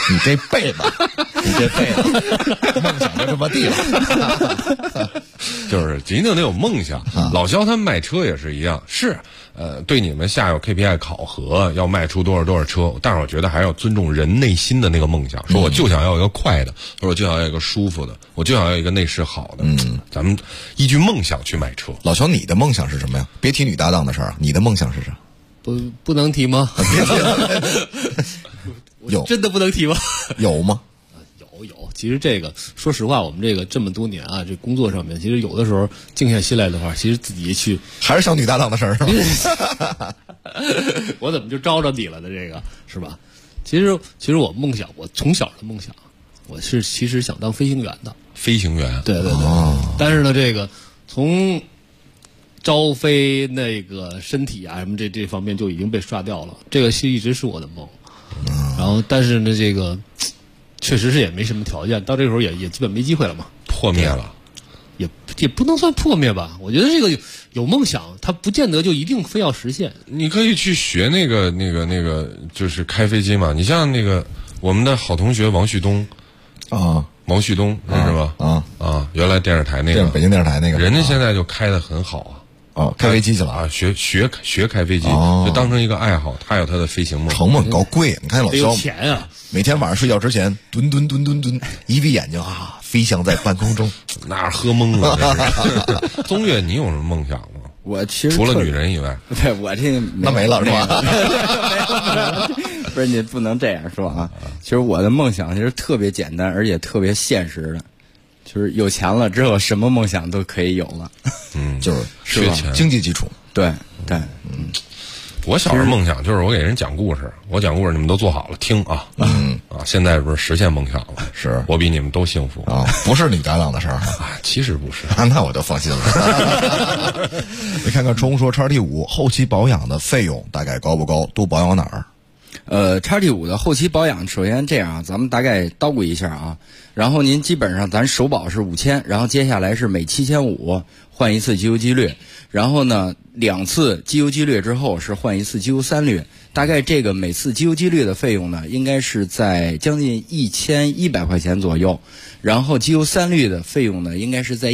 你这辈子梦想就这么地了。 就是一定得有梦想。老肖他们卖车也是一样，是对你们下有 KPI 考核，要卖出多少车，但是我觉得还要尊重人内心的那个梦想。说我就想要一个快的，或者我就想要一个舒服的，我就想要一个内饰好的。咱们依据梦想去买车。 老乔，你的梦想是什么呀？别提女搭档的事儿，你的梦想是啥？ 不能提吗？ 有真的不能提吗？ 有吗？ 有。其实这个，说实话，我们这么多年啊，这工作上面，其实有的时候静下心来的话，其实自己去还是想女搭档的事儿，是吧？ 我怎么就招着你了呢？这个是吧？其实我梦想，我从小的梦想，我是其实想当飞行员的。 飞行员， 对。但是呢，这个从招飞那个身体啊什么这方面就已经被刷掉了。这个一直是我的梦。然后，但是呢，这个确实是也没什么条件，到这个时候也基本没机会了嘛， 破灭了， 也不能算破灭吧。我觉得这个有梦想，它不见得就一定非要实现。 你可以去学那个，就是开飞机嘛。你像那个我们的好同学王旭东啊， 王旭东是吧？原来电视台那个北京电视台那个， 人家现在就开得很好啊。 开飞机去了啊！学开飞机，就当成一个爱好。他有他的飞行梦， 成本高贵。你看老肖， 钱啊！ 每天晚上睡觉之前，蹲，一闭眼睛啊，飞翔在半空中， 那喝懵了。宗岳，你有什么梦想吗？ 我其实除了女人以外， 对我这那没了是吧？ 不是，你不能这样说啊！其实我的梦想其实特别简单，而且特别现实的。就是有钱了之后，什么梦想都可以有了。 就是缺钱， 经济基础。 对。 我小时候梦想就是我给人讲故事，我讲故事你们都做好了听啊。现在不是实现梦想了， 是我比你们都幸福啊！不是你搭档的事儿其实不是。 那我就放心了。你看看冲说 XT5 后期保养的费用大概高不高？都保养哪儿 ？XT5 的后期保养，首先这样啊，咱们大概叨咕一下啊。然后您基本上咱首保是5000，然后接下来是每7500换一次机油机滤，然后呢2次机油机滤之后是换一次机油3滤，大概这个每次机油机滤的费用呢应该是在将近1100块钱左右，然后机油3滤的费用呢应该是在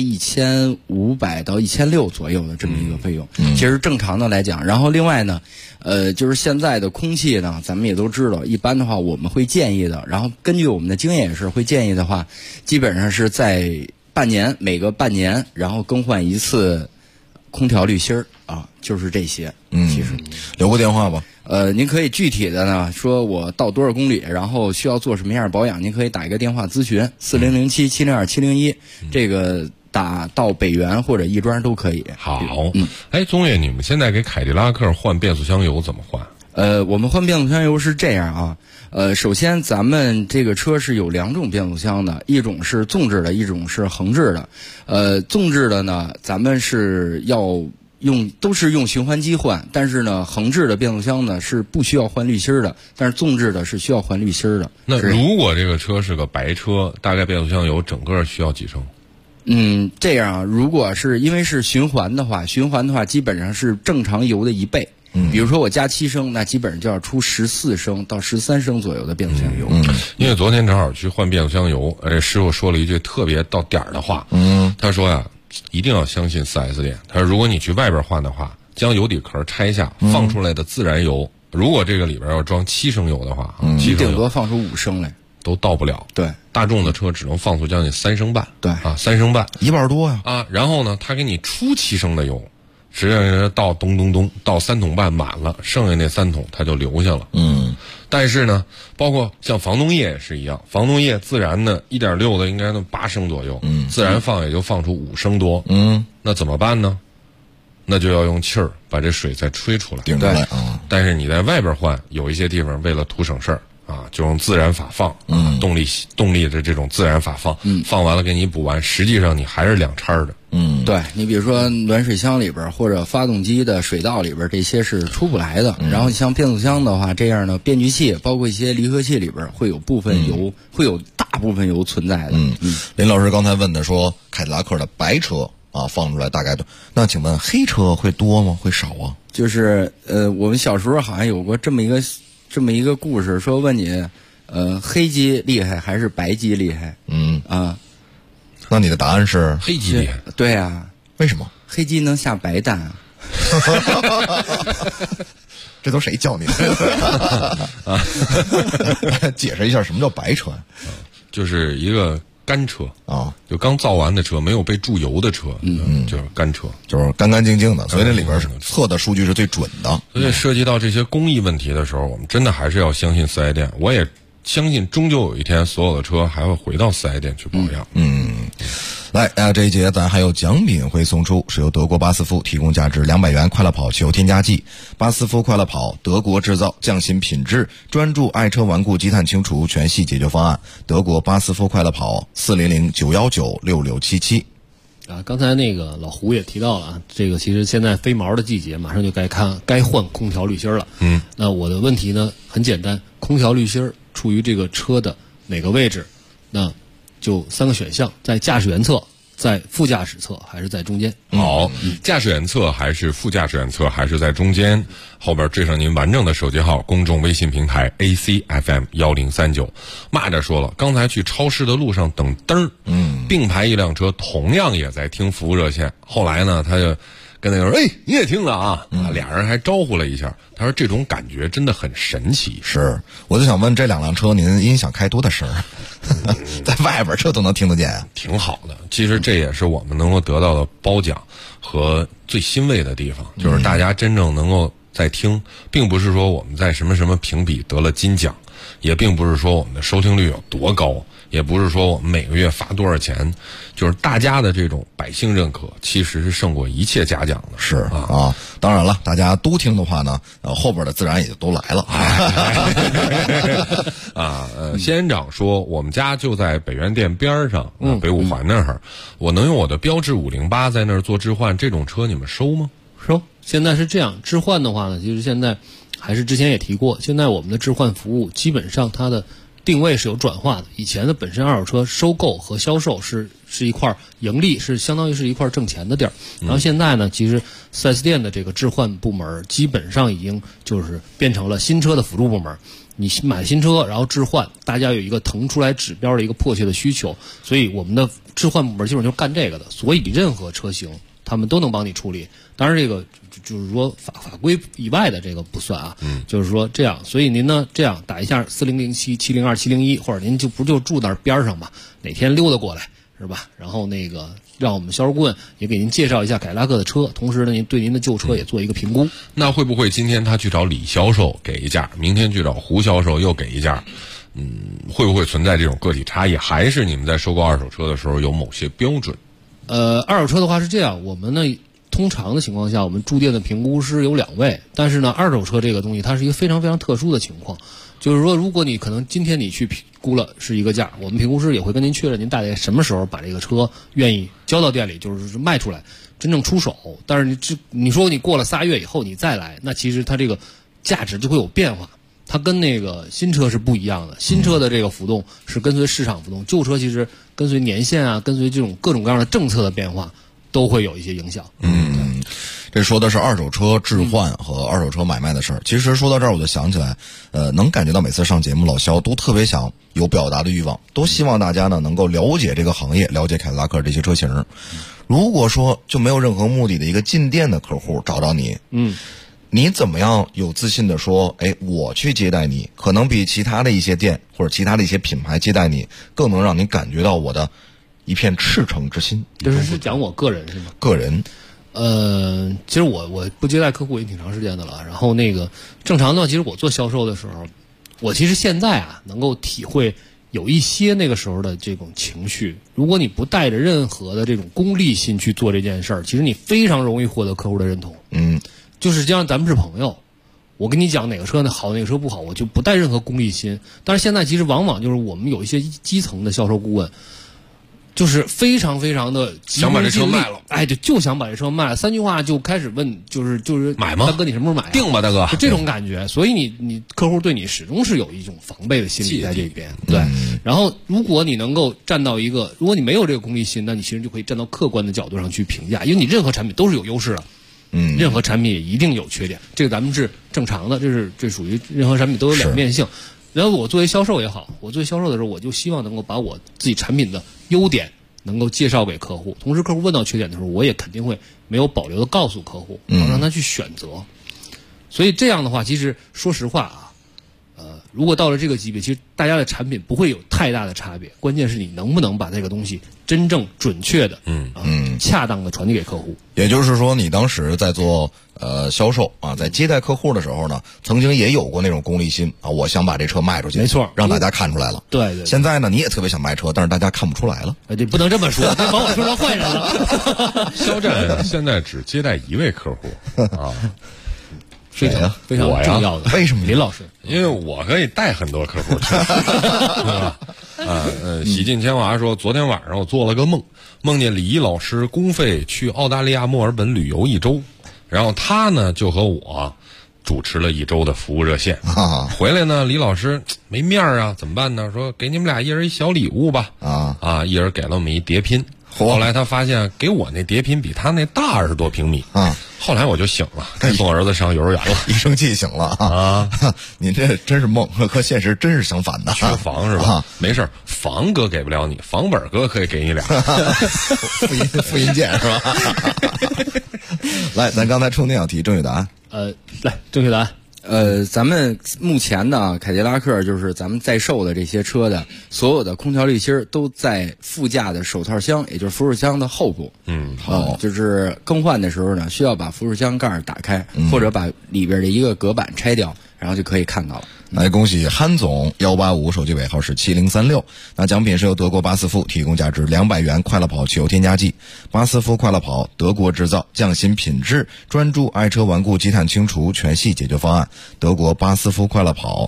1500到1600左右的这么一个费用，其实正常的来讲。然后另外呢就是现在的空气呢咱们也都知道，一般的话我们会建议的，然后根据我们的经验也是会建议的话，基本上是在每个半年然后更换一次空调滤芯儿啊，就是这些。其实留个电话吧。 您可以具体的呢说我到多少公里，然后需要做什么样的保养，您可以打一个电话咨询4007-702-701，这个打到北源或者亦庄都可以。 好，宗岳，你们现在给凯迪拉克换变速箱油怎么换？ 我们换变速箱油是这样啊。首先咱们这个车是有2种变速箱的，一种是纵置的，一种是横置的。纵置的呢，咱们是都是用循环机换，但是呢，横置的变速箱呢是不需要换滤芯的，但是纵置的是需要换滤芯的。 那如果这个车是个白车，大概变速箱油整个需要几升？ 这样啊，如果是因为是循环的话基本上是正常油的1倍。比如说我加7升，那基本上就要出14升到13升左右的变速箱油。 因为昨天正好去换变速箱油，师傅说了一句特别到点儿的话。他说呀，一定要相信4S 店。他说，如果你去外边换的话，将油底壳拆下，放出来的自然油，如果这个里边要装7升油的话， 你顶多放出5升来， 都到不了。 对， 大众的车只能放出将近3升半。 对 ，3升半 ，1半多呀。 然后呢，他给你出7升的油。实际上到咚到3桶半满了，剩下那3桶他就留下了。但是呢，包括像防冻液也是一样，防冻液自然的1.6的应该能8升左右，自然放也就放出5升多。那怎么办呢？那就要用气儿把这水再吹出来。 对， 但是你在外边换，有一些地方为了图省事儿就用自然法放，动力的这种自然法放，放完了给你补完，实际上你还是2掺的。 对，你比如说暖水箱里边或者发动机的水道里边，这些是出不来的。然后像变速箱的话，这样的变矩器包括一些离合器里边会有部分油，会有大部分油存在的。 林老师刚才问的说凯迪拉克的白车放出来大概多，那请问黑车会多吗？会少啊？ 就是我们小时候好像有过这么一个故事，说问你黑机厉害还是白机厉害？ 那你的答案是黑机厉害？ 对啊， 为什么？ 黑机能下白蛋啊？ 这都谁教你的？解释一下什么叫白车？ 就是一个干车啊， 就刚造完的车，没有被注油的车，就是干车， 就是干干净净的，所以这里边测的数据是最准的。 所以涉及到这些工艺问题的时候，我们真的还是要相信4S店。我也相信，终究有一天，所有的车还会回到4S店去保养。 来这一节咱还有奖品会送出，是由德国巴斯夫提供价值200元快乐跑汽油添加剂。巴斯夫快乐跑，德国制造，匠心品质，专注爱车顽固积碳清除全系解决方案。德国巴斯夫快乐跑，400-919-6677。 刚才那个老胡也提到了啊，这个其实现在飞毛的季节，马上就该换空调滤芯了。那我的问题呢很简单，空调滤芯处于这个车的哪个位置？那就3个选项，在驾驶员侧，在副驾驶侧，还是在中间？ 好，驾驶员侧还是副驾驶员侧，还是在中间？后边缀上您完整的手机号，公众微信平台 ACFM1039。蚂蚱说了，刚才去超市的路上等灯并排一辆车同样也在听服务热线，后来呢他就跟那个人你也听了啊，俩人还招呼了一下。他说这种感觉真的很神奇。 是，我就想问这2辆车您音响开多大声？在外边这都能听得见啊， 挺好的。其实这也是我们能够得到的褒奖和最欣慰的地方，就是大家真正能够在听，并不是说我们在什么什么评比得了金奖，也并不是说我们的收听率有多高，也不是说我们每个月发多少钱，就是大家的这种百姓认可，其实是胜过一切嘉奖的。 是啊，当然了，大家都听的话呢，后边的自然也就都来了。 仙人掌说，我们家就在北苑店边上，北五环那儿，我能用我的标致508在那儿做置换，这种车你们收吗？ 收。现在是这样，置换的话呢，其实现在还是之前也提过，现在我们的置换服务基本上它的定位是有转化的。以前的本身二手车收购和销售是一块盈利，是相当于是一块挣钱的地儿。然后现在呢，其实 4S 店的这个置换部门基本上已经就是变成了新车的辅助部门。你买新车然后置换，大家有一个腾出来指标的一个迫切的需求，所以我们的置换部门基本上就是干这个的。所以任何车型他们都能帮你处理。当然这个就是说法规以外的这个不算啊，就是说这样。所以您呢这样打一下4007-702-701，或者您就住那儿边上嘛，哪天溜达过来是吧？然后那个让我们销售顾问也给您介绍一下凯迪拉克的车，同时呢您对您的旧车也做一个评估。 那会不会今天他去找李销售给一价，明天去找胡销售又给一价？会不会存在这种个体差异？还是你们在收购二手车的时候有某些标准？ 二手车的话是这样，我们呢通常的情况下，我们驻店的评估师有2位，但是呢，二手车这个东西它是一个非常非常特殊的情况，就是说，如果你可能今天你去评估了是一个价，我们评估师也会跟您确认您大概什么时候把这个车愿意交到店里，就是卖出来，真正出手。但是你说你过了3月以后你再来，那其实它这个价值就会有变化。它跟那个新车是不一样的，新车的这个浮动是跟随市场浮动，旧车其实跟随年限啊，跟随这种各种各样的政策的变化，都会有一些影响。 这说的是二手车置换和二手车买卖的事儿。其实说到这儿，我就想起来，能感觉到每次上节目，老肖都特别想有表达的欲望，都希望大家呢能够了解这个行业，了解凯迪拉克这些车型。如果说就没有任何目的的一个进店的客户找到你，你怎么样有自信的说，我去接待你，可能比其他的一些店或者其他的一些品牌接待你，更能让你感觉到我的一片赤诚之心。 就是讲我个人是吗？ 个人。 其实我不接待客户也挺长时间的了。然后那个正常的，其实我做销售的时候，我其实现在能够体会有一些那个时候的这种情绪。如果你不带着任何的这种功利心去做这件事儿，其实你非常容易获得客户的认同。就是这样，咱们是朋友，我跟你讲哪个车好哪个车不好，我就不带任何功利心。但是现在其实往往就是我们有一些基层的销售顾问，就是非常非常的想把这车卖了， 就想把这车卖了，3句话就开始问，就是买吗？ 大哥你什么时候买？ 定吧，大哥， 就这种感觉。所以你客户对你始终是有一种防备的心理在这边，对。然后如果你能够站到一个，如果你没有这个功利心，那你其实就可以站到客观的角度上去评价，因为你任何产品都是有优势的。任何产品也一定有缺点，这个咱们是正常的，这属于任何产品都有两面性。 然后我作为销售也好，我作为销售的时候，我就希望能够把我自己产品的优点能够介绍给客户，同时客户问到缺点的时候，我也肯定会没有保留的告诉客户，让他去选择。所以这样的话，其实说实话啊，如果到了这个级别，其实大家的产品不会有太大的差别，关键是你能不能把这个东西真正准确的，恰当的传递给客户。 也就是说，你当时在做销售啊，在接待客户的时候呢，曾经也有过那种功利心啊，我想把这车卖出去， 没错， 让大家看出来了。 对对。 现在呢，你也特别想卖车，但是大家看不出来了。 这不能这么说，这把我说成坏人了。 肖战现在只接待一位客户啊。 非常非常重要的， 为什么？ 林老师， 因为我可以带很多客户去，对吧？洗尽铅华说，昨天晚上我做了个梦，梦见李毅老师公费去澳大利亚墨尔本旅游1周，然后他呢就和我主持了1周的服务热线。回来呢，李老师没面儿啊，怎么办呢？说给你们俩一人一小礼物吧。一人给了我们一碟拼。后来他发现给我那碟拼比他那大20多平米啊。后来我就醒了，该送儿子上幼儿园了。 一生气醒了啊！您这真是梦，和现实真是相反的。 缺房是吧？没事，房哥给不了你，房本哥可以给你俩。 复印件是吧？来，咱刚才充电要提正确答案。 来，正确答案。 咱们目前呢，凯迪拉克就是咱们在售的这些车的所有的空调滤芯都在副驾的手套箱，也就是扶手箱的后部。好，就是更换的时候呢，需要把扶手箱盖打开，或者把里边的一个隔板拆掉，然后就可以看到了。 来，恭喜憨总185，手机尾号是7036。那奖品是由德国巴斯夫提供价值200元快乐跑汽油添加剂。巴斯夫快乐跑，德国制造，匠心品质，专注爱车顽固积碳清除全系解决方案。德国巴斯夫快乐跑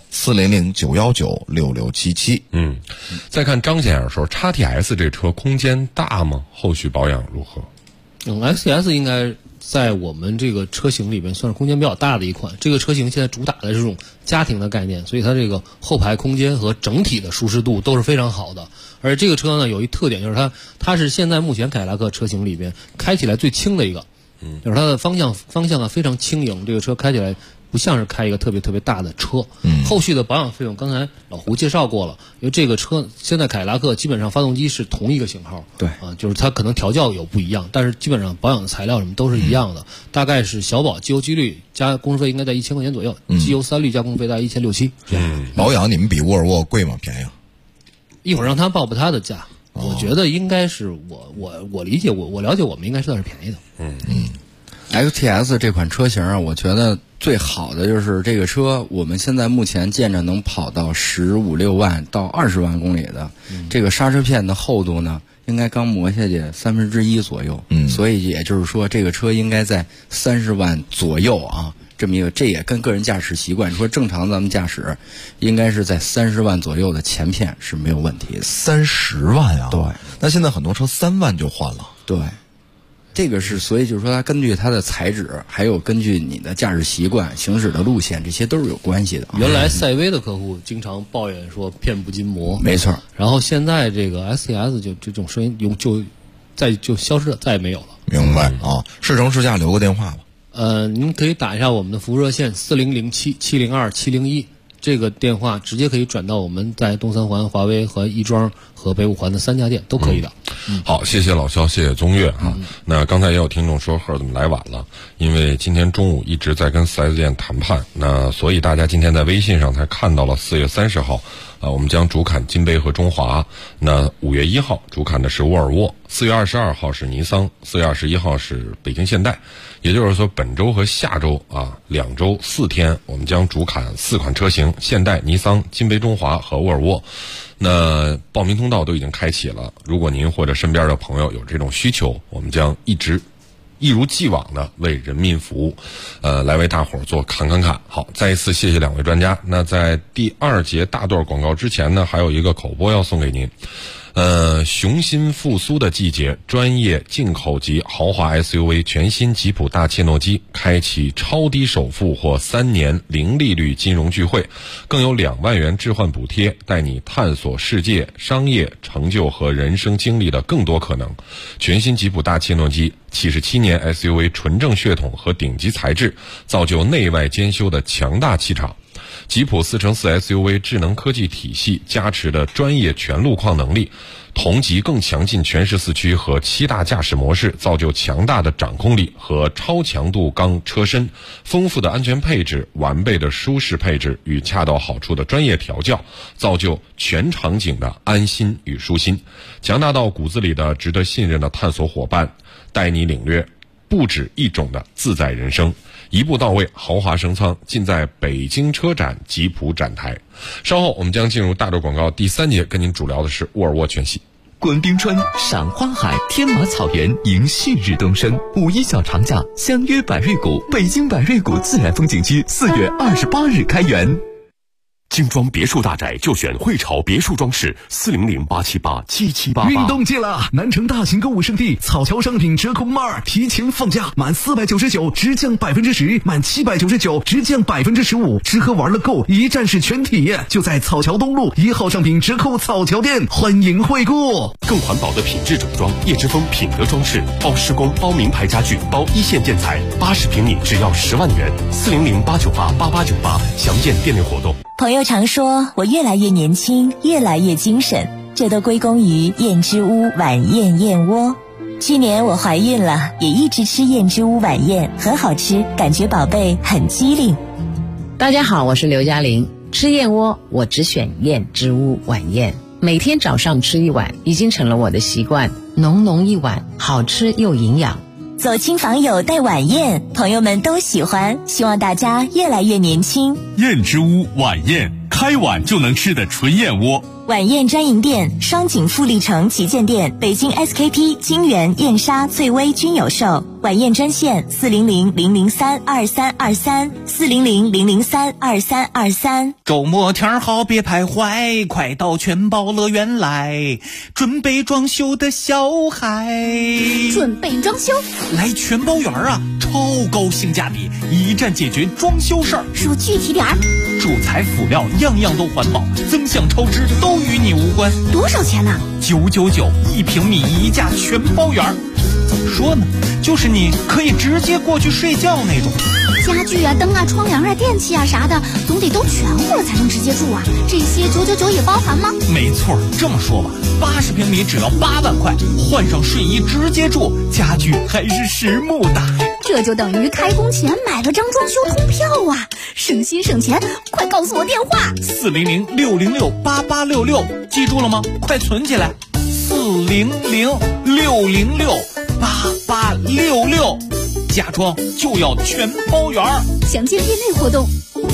，400-919-6677。 再看张先生说 ，XTS 这车空间大吗？后续保养如何 ？XTS 应该在我们这个车型里面算是空间比较大的一款。这个车型现在主打的这种家庭的概念，所以它这个后排空间和整体的舒适度都是非常好的。而这个车呢，有一特点就是它是现在目前凯迪拉克车型里边开起来最轻的一个，就是它的方向啊非常轻盈，这个车开起来不像是开一个特别特别大的车。后续的保养费用刚才老胡介绍过了，因为这个车现在凯迪拉克基本上发动机是同一个型号， 对就是它可能调教有不一样，但是基本上保养的材料什么都是一样的。大概是小保机油机滤加工时费应该在1000块钱左右，机油3滤加工时费大概1600-1700。 保养你们比沃尔沃贵吗？便宜？ 一会儿让他报他的价，我觉得应该是我理解我了解我们应该算是便宜的。 XTS 这款车型啊，我觉得最好的就是这个车，我们现在目前见着能跑到15-16万到20万公里的，这个刹车片的厚度呢，应该刚磨下去1/3左右。所以也就是说，这个车应该在30万左右啊。这么一个，这也跟个人驾驶习惯说，正常咱们驾驶应该是在30万左右的前片是没有问题的。 30万啊？ 对。 那现在很多车3万就换了。 对。这个是，所以就是说，它根据它的材质，还有根据你的驾驶习惯、行驶的路线，这些都是有关系的。 原来赛威的客户经常抱怨说片不禁磨， 没错。 然后现在这个 STS 就这种声音就消失了，再也没有了。 明白啊？试乘试驾留个电话吧。 您可以打一下我们的服务热线4007-702-701。这个电话直接可以转到我们在东三环、华威和亦庄和北五环的3家店都可以的。 好，谢谢老肖，谢谢宗岳啊。那刚才也有听众说贺怎么来晚了，因为今天中午一直在跟4S店谈判，那所以大家今天在微信上才看到了4月30号我们将主砍金杯和中华。那5月1号主砍的是沃尔沃，4月22号是尼桑，4月21号是北京现代。也就是说，本周和下周2周4天，我们将主砍4款车型：现代、尼桑、金杯中华和沃尔沃。那报名通道都已经开启了，如果您或者身边的朋友有这种需求，我们将一如既往的为人民服务，来为大伙儿做看。好，再一次谢谢2位专家。那在第2节大段广告之前呢，还有一个口播要送给您。雄心复苏的季节，专业进口级豪华 SUV 全新吉普大切诺基开启超低首付或3年零利率金融聚会，更有2万元置换补贴，带你探索世界、商业成就和人生经历的更多可能。全新吉普大切诺基77年 SUV 纯正血统和顶级材质，造就内外兼修的强大气场。 吉普4×4 SUV 智能科技体系加持的专业全路况能力，同级更强劲全时四驱和7大驾驶模式，造就强大的掌控力和超强度钢车身，丰富的安全配置、完备的舒适配置与恰到好处的专业调教，造就全场景的安心与舒心。强大到骨子里的值得信任的探索伙伴，带你领略不止一种的自在人生。一步到位，豪华升舱，尽在北京车展吉普展台。稍后我们将进入大洲广告第3节，跟您主聊的是沃尔沃全系。 观冰川，赏花海，天马草原，迎旭日东升。5·1小长假，相约百瑞谷，北京百瑞谷自然风景区4月28日开园。 精装别墅大宅就选汇潮别墅装饰，400-878-7788。 运动季了，南城大型购物胜地草桥商品折扣2提前放假，满499直降10%，满799直降15%，吃喝玩乐购一站式全体验，就在草桥东路1号商品折扣草桥店，欢迎惠顾。 更环保的品质整装，叶之峰品德装饰，包施工，包名牌家具，包一线建材，80平米只要10万元，400-898-8898，详见店内活动。 朋友常说我越来越年轻，越来越精神，这都归功于燕之屋晚宴燕窝。去年我怀孕了，也一直吃燕之屋晚宴，很好吃，感觉宝贝很机灵。 大家好，我是刘嘉玲。吃燕窝我只选燕之屋晚宴，每天早上吃一碗，已经成了我的习惯，浓浓一碗，好吃又营养。 走亲访友带晚宴，朋友们都喜欢，希望大家越来越年轻。 燕之屋晚宴，开碗就能吃的纯燕窝。 晚宴专营店：双井富力城旗舰店、北京 SKP、金源、燕莎、翠微均有售。晚宴专线400-003-2323，400-003-2323。 周末天好别徘徊，快到全宝乐园来，准备装修的小孩。 准备装修？ 来全宝园啊，超高性价比，一站解决装修事儿。 说具体点儿。 主材辅料样样都环保，增项超支都与你无关。 多少钱呢 ？999，1平米1价全包圆。怎么说呢？就是你可以直接过去睡觉那种。 家具啊、灯啊、窗帘啊、电器啊啥的，总得都全乎了才能直接住啊。这些999也包含吗？ 没错，这么说吧，80平米只要8万块，换上睡衣直接住，家具还是实木的。 这就等于开工前买了张装修通票啊，省心省钱！快告诉我电话 ：400-606-8866，记住了吗？快存起来，400-606-8866，家装就要全包圆。 详见店内活动。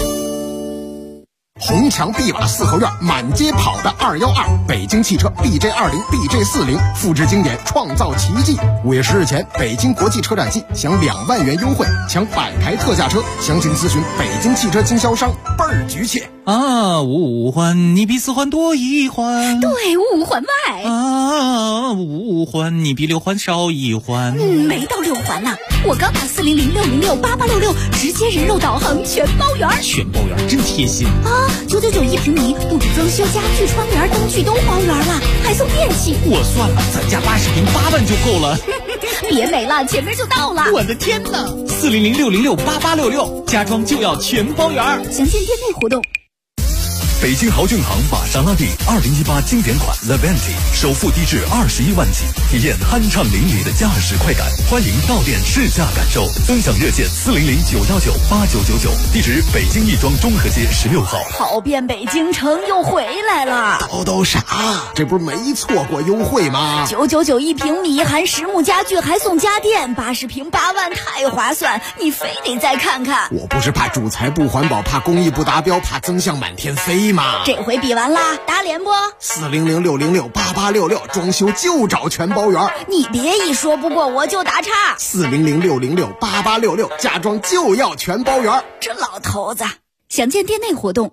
红墙碧瓦四合院，满街跑的212，北京汽车 BJ20、BJ40，复制经典，创造奇迹。5月10日前，北京国际车展季享2万元优惠，抢100台特价车，详情咨询北京汽车经销商，倍儿局气啊！五环你比4环多1环， 对，5环外啊，5环你比6环少1环， 没到6环呢。我刚打400-606-8866，直接人肉导航全包圆。 全包圆真贴心啊！9991平米，不止装修家具、窗帘、灯具都包圆了，还送电器。 我算了，咱家80平8万就够了。 别美了，前面就到了。 我的天哪！400-606-8866，家装就要全包圆。 详见店内活动。 北京豪骏行玛莎拉蒂2018经典款 The Venti， 首付低至21万起，体验酣畅淋漓的驾驶快感。欢迎到店试驾感受，尊享热线400-919-8999，地址北京亦庄中和街16号。 跑遍北京城又回来了， 都啥？这不是没错过优惠吗 ？9991平米，含实木家具，还送家电，80平8万，太划算！你非得再看看。 我不是怕主材不环保，怕工艺不达标，怕增项满天飞。 这回比完啦，打脸不 ？400-606-8866，装修就找全包圆。 你别一说不过我就打岔。 400-606-8866，家装就要全包圆。 这老头子，详见店内活动。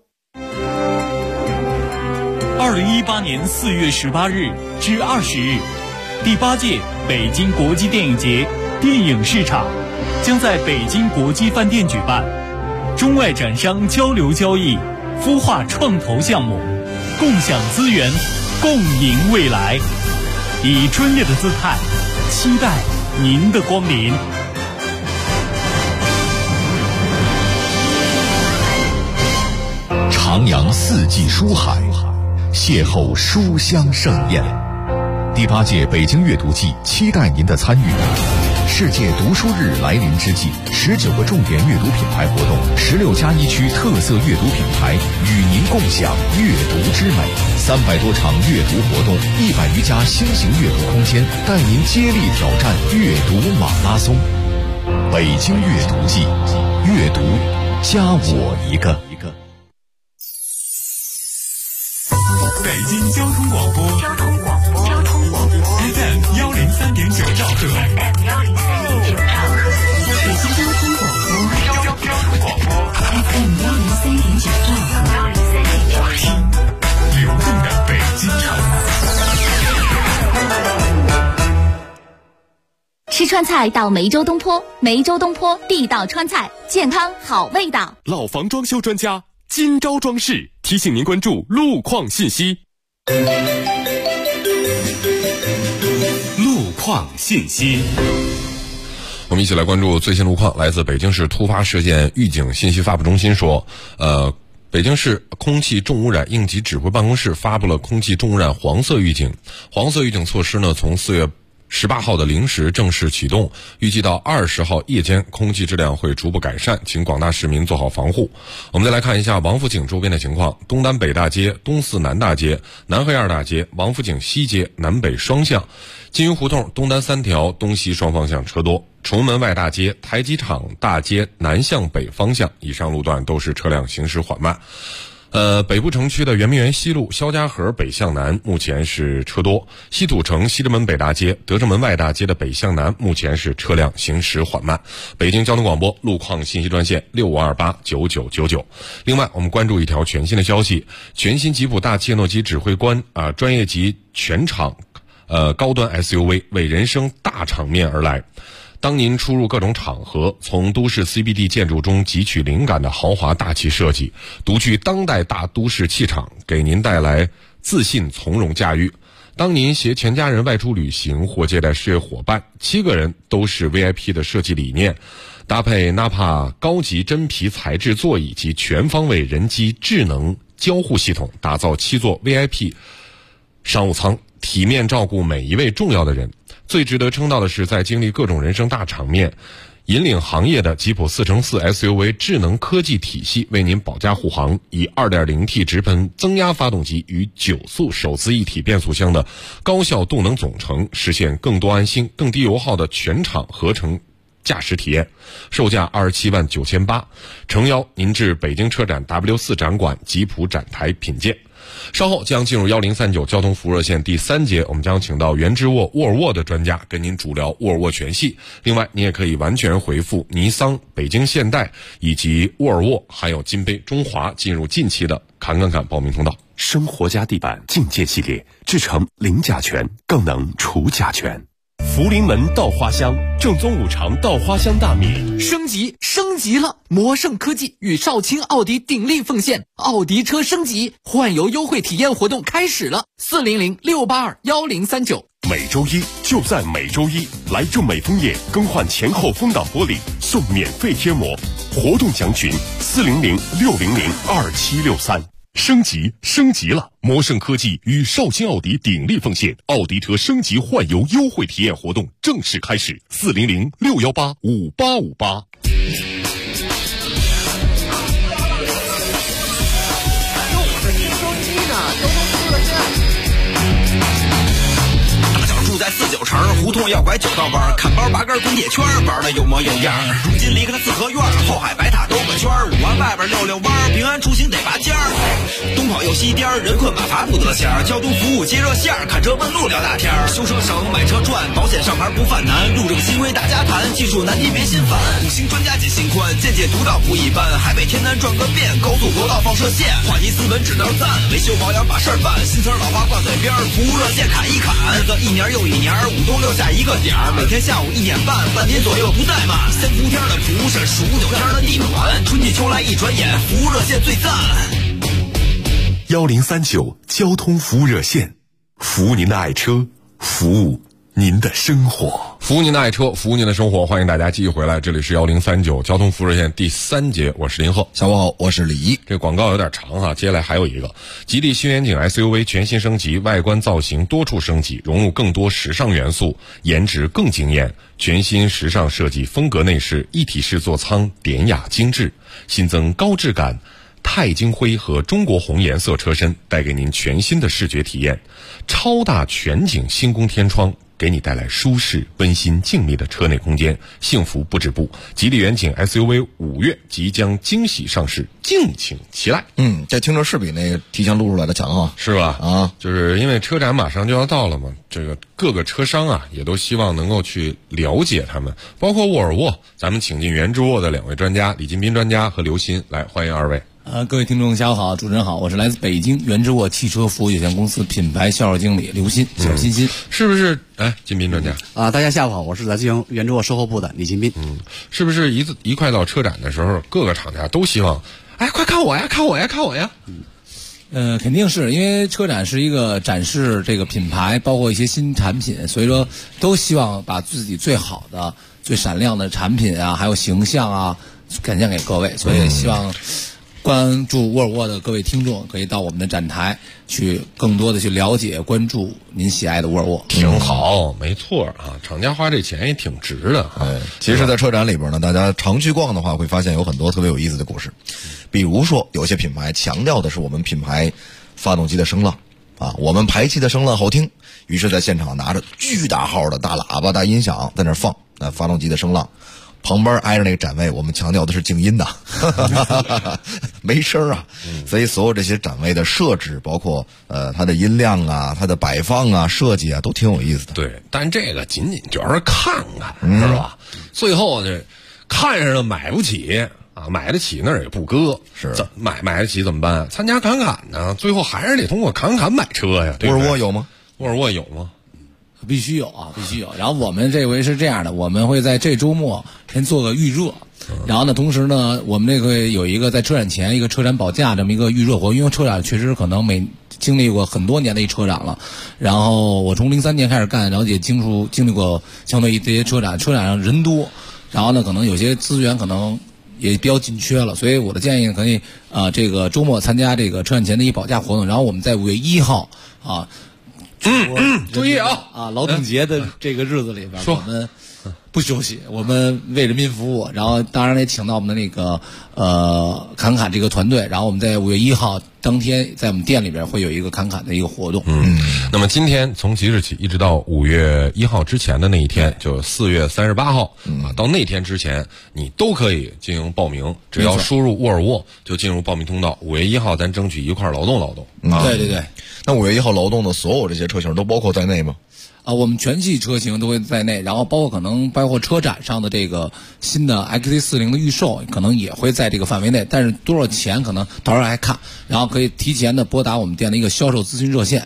2018年4月18日至20日，第8届北京国际电影节电影市场将在北京国际饭店举办，中外展商交流交易。孵化创投项目，共享资源，共赢未来。以专业的姿态，期待您的光临。 徜徉四季书海，邂逅书香盛宴。第8届北京阅读季期待您的参与。世界读书日来临之际，19个重点阅读品牌活动，16+1区特色阅读品牌与您共享阅读之美，300多场阅读活动，100余家新型阅读空间，带您接力挑战阅读马拉松。北京阅读季，阅读加我一个。 北京交通广播FM 103.9兆赫， 北京交通广播 FM 103.9兆赫， 流动的北京城。 吃川菜到梅州东坡，梅州东坡地道川菜，健康好味道。 老房装修专家金招装饰提醒您关注路况信息。 路况信息， 我们一起来关注最新路况。来自北京市突发事件预警信息发布中心说，北京市空气重污染应急指挥办公室发布了空气重污染黄色预警。黄色预警措施呢，从4月18号的0时正式启动，预计到20号夜间空气质量会逐步改善，请广大市民做好防护。我们再来看一下王府井周边的情况。东单北大街、东四南大街、南黑二大街、王府井西街南北双向、金鱼胡同东单3条东西双方向车多。崇文门外大街、台机场大街南向北方向以上路段都是车辆行驶缓慢。北部城区的圆明园西路肖家河北向南目前是车多，西土城西直门北大街、德政门外大街的北向南目前是车辆行驶缓慢。北京交通广播路况信息专线65289999。另外，我们关注一条全新的消息，全新吉普大切诺基指挥官专业级全场高端 SUV 为人生大场面而来。当您出入各种场合，从都市 CBD 建筑中汲取灵感的豪华大气设计，独具当代大都市气场，给您带来自信从容驾驭。当您携全家人外出旅行或接待事业伙伴，7个人都是 VIP 的设计理念，搭配 Napa 高级真皮材质座椅及全方位人机智能交互系统，打造7座 VIP 商务舱，体面照顾每一位重要的人。最值得称道的是，在经历各种人生大场面，引领行业的吉普4x4 SUV 智能科技体系为您保驾护航，以 2.0T 直喷增压发动机与9速手自一体变速箱的高效动能总成，实现更多安心、更低油耗的全场合成驾驶体验。售价279800，诚邀您至北京车展 W4 展馆吉普展台品鉴。稍后将进入1039交通服务热线第3节，我们将请到原之沃沃尔沃的专家跟您主聊沃尔沃全系。另外，你也可以完全回复尼桑、北京现代以及沃尔沃还有金杯、中华进入近期的侃报名通道。 生活家地板境界系列制成零甲醛，更能除甲醛。福临门稻花香，正宗5常稻花香大米升级了！魔盛科技与少卿奥迪鼎力奉献，奥迪车升级换油优惠体验活动开始了，400-682-1039。 每周一就在每周一，来众美枫叶更换前后风挡玻璃送免费贴膜，活动详询400-600-2763。升级了！魔盛科技与少卿奥迪鼎力奉献，奥迪车升级换油优惠体验活动正式开始，400-618-5858。 在49城胡同要拐9道弯，看包拔根滚铁圈，玩的有模有样。如今离开了四合院，后海白塔兜个圈，5环外边溜弯，平安出行得拔尖儿。东跑又西颠，人困马乏不得闲。交通服务接热线，看车问路聊大天。修车省，买车赚，保险上牌不犯难。路政新规大家谈，技术难题别心烦。5星专家解心宽，见解独到不一般。海北天南转个遍，高速国道放射线，话题斯文指标赞，维修保养把事儿办。新词老话挂嘴边，服务热线砍一砍。日子一年又一年，5都留下一个点儿，每天下午1点半，半年左右不怠慢。3伏天的蒲是数9天的地暖，春季秋来一转眼，服务热线最赞。 1039交通服务热线，服务您的爱车，服务您的生活， 服务您的爱车，服务您的生活，欢迎大家继续回来，这里是1039交通服务热线第3节，我是林鹤。 下午好，我是李毅。 这广告有点长哈，接下来还有一个吉利新远景 SUV 全新升级，外观造型多处升级，融入更多时尚元素，颜值更惊艳。全新时尚设计，风格内饰，一体式座舱，典雅精致，新增高质感钛金灰和中国红颜色车身，带给您全新的视觉体验。超大全景星空天窗，给你带来舒适、温馨、静谧的车内空间，幸福不止步。吉利远景 SUV 5月即将惊喜上市，敬请期待。 这听着是比那个提前录出来的强啊， 是吧？啊，就是因为车展马上就要到了嘛，这个各个车商啊也都希望能够去了解他们，包括沃尔沃，咱们请进原之沃的2位专家，李金斌专家和刘鑫，来欢迎2位。 各位听众下午好，主持人好，我是来自北京原之沃汽车服务有限公司品牌销售经理刘鑫，小欣欣， 是不是？金斌专家大家下午好，我是来自原之沃售后部的李金斌。 是不是一快到车展的时候，各个厂家都希望，快看我呀，看我呀，看我呀。 肯定是因为车展是一个展示这个品牌，包括一些新产品，所以说都希望把自己最好的、最闪亮的产品啊，还有形象啊，展现给各位，所以希望关注沃尔沃的各位听众可以到我们的展台去更多的去了解关注您喜爱的沃尔沃。 挺好，没错啊，厂家花这钱也挺值的啊。 其实在车展里边呢，大家常去逛的话会发现有很多特别有意思的故事，比如说有些品牌强调的是我们品牌发动机的声浪啊，我们排气的声浪好听，于是在现场拿着巨大号的大喇叭大音响在那放发动机的声浪，旁边挨着那个展位，我们强调的是静音的，没声啊。所以所有这些展位的设置，包括它的音量啊、它的摆放啊、设计啊，都挺有意思的。 对，但这个仅仅主要是看看，是吧？最后呢，看上了买不起啊，买得起那儿也不搁， 是买得起怎么办？参加侃侃呢，最后还是得通过侃侃买车呀。 沃尔沃有吗？ 沃尔沃有吗？ 必须有啊，必须有。然后我们这回是这样的，我们会在这周末先做个预热，然后呢，同时呢，我们这个有一个在车展前一个车展保驾这么一个预热活，因为车展确实可能经历过很多年的一车展了。然后我从03年开始干，然后也经历过相对于这些车展上人多，然后呢，可能有些资源可能也比较紧缺了，所以我的建议可以这个周末参加这个车展前的一保驾活动，然后我们在5月1号啊。 注意啊！ 劳动节的这个日子里边，我们不休息，我们为人民服务。然后当然也请到我们的那个侃侃这个团队，然后我们在5月1号当天在我们店里边会有一个侃侃的一个活动。 那么今天从即日起一直到5月1号之前的那一天，就4月38号到那天之前，你都可以进行报名，只要输入沃尔沃就进入报名通道。5月1号咱争取一块劳动。 对对对。 那5月1号劳动的所有这些车型都包括在内吗？ 我们全系车型都会在内，然后包括车展上的这个新的 XC40的预售，可能也会在这个范围内，但是多少钱可能到时候还看，然后可以提前的拨打我们店的一个销售咨询热线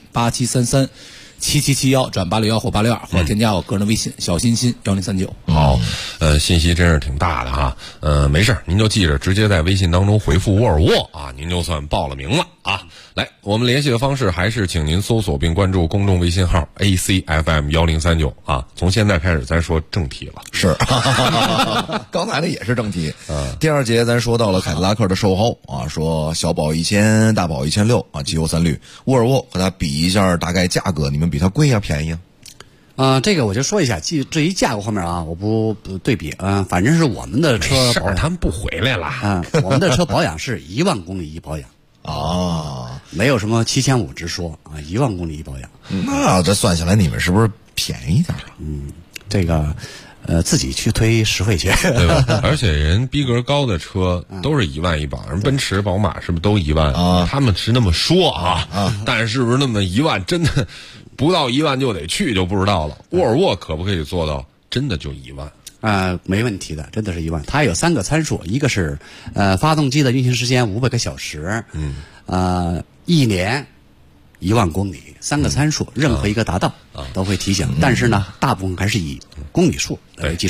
87337771转861或862，或者添加我个人的微信小欣欣1039。 好，信息真是挺大的哈。没事，您就记着，直接在微信当中回复沃尔沃啊，您就算报了名了啊。来，我们联系的方式还是请您搜索并关注公众微信号 ACFM1039啊。从现在开始，咱说正题了。 是，刚才那也是正题。第2节咱说到了凯迪拉克的售后啊，说小保1000，大保1600啊，机油3滤。沃尔沃和它比一下，大概价格，你们比它贵呀，便宜啊？ 这个我就说一下，至于价格方面啊，我不对比反正是我们的车保养， 他们不回来了我们的车保养是1万公里一保养没有什么7500直说1万公里一保养。 那这算下来，你们是不是便宜点了？ 这个自己去推实惠去， 对吧？而且人逼格高的车都是1万一保，人奔驰、宝马是不是都1万啊？他们是那么说但是不是那么1万真的不到1万就得去就不知道了。沃尔沃可不可以做到真的就1万？ 没问题的，真的是1万。它有3个参数，一个是发动机的运行时间500个小时，1年1万公里，3个参数，任何一个达到都会提醒。但是呢，大部分还是以公里数为基础的。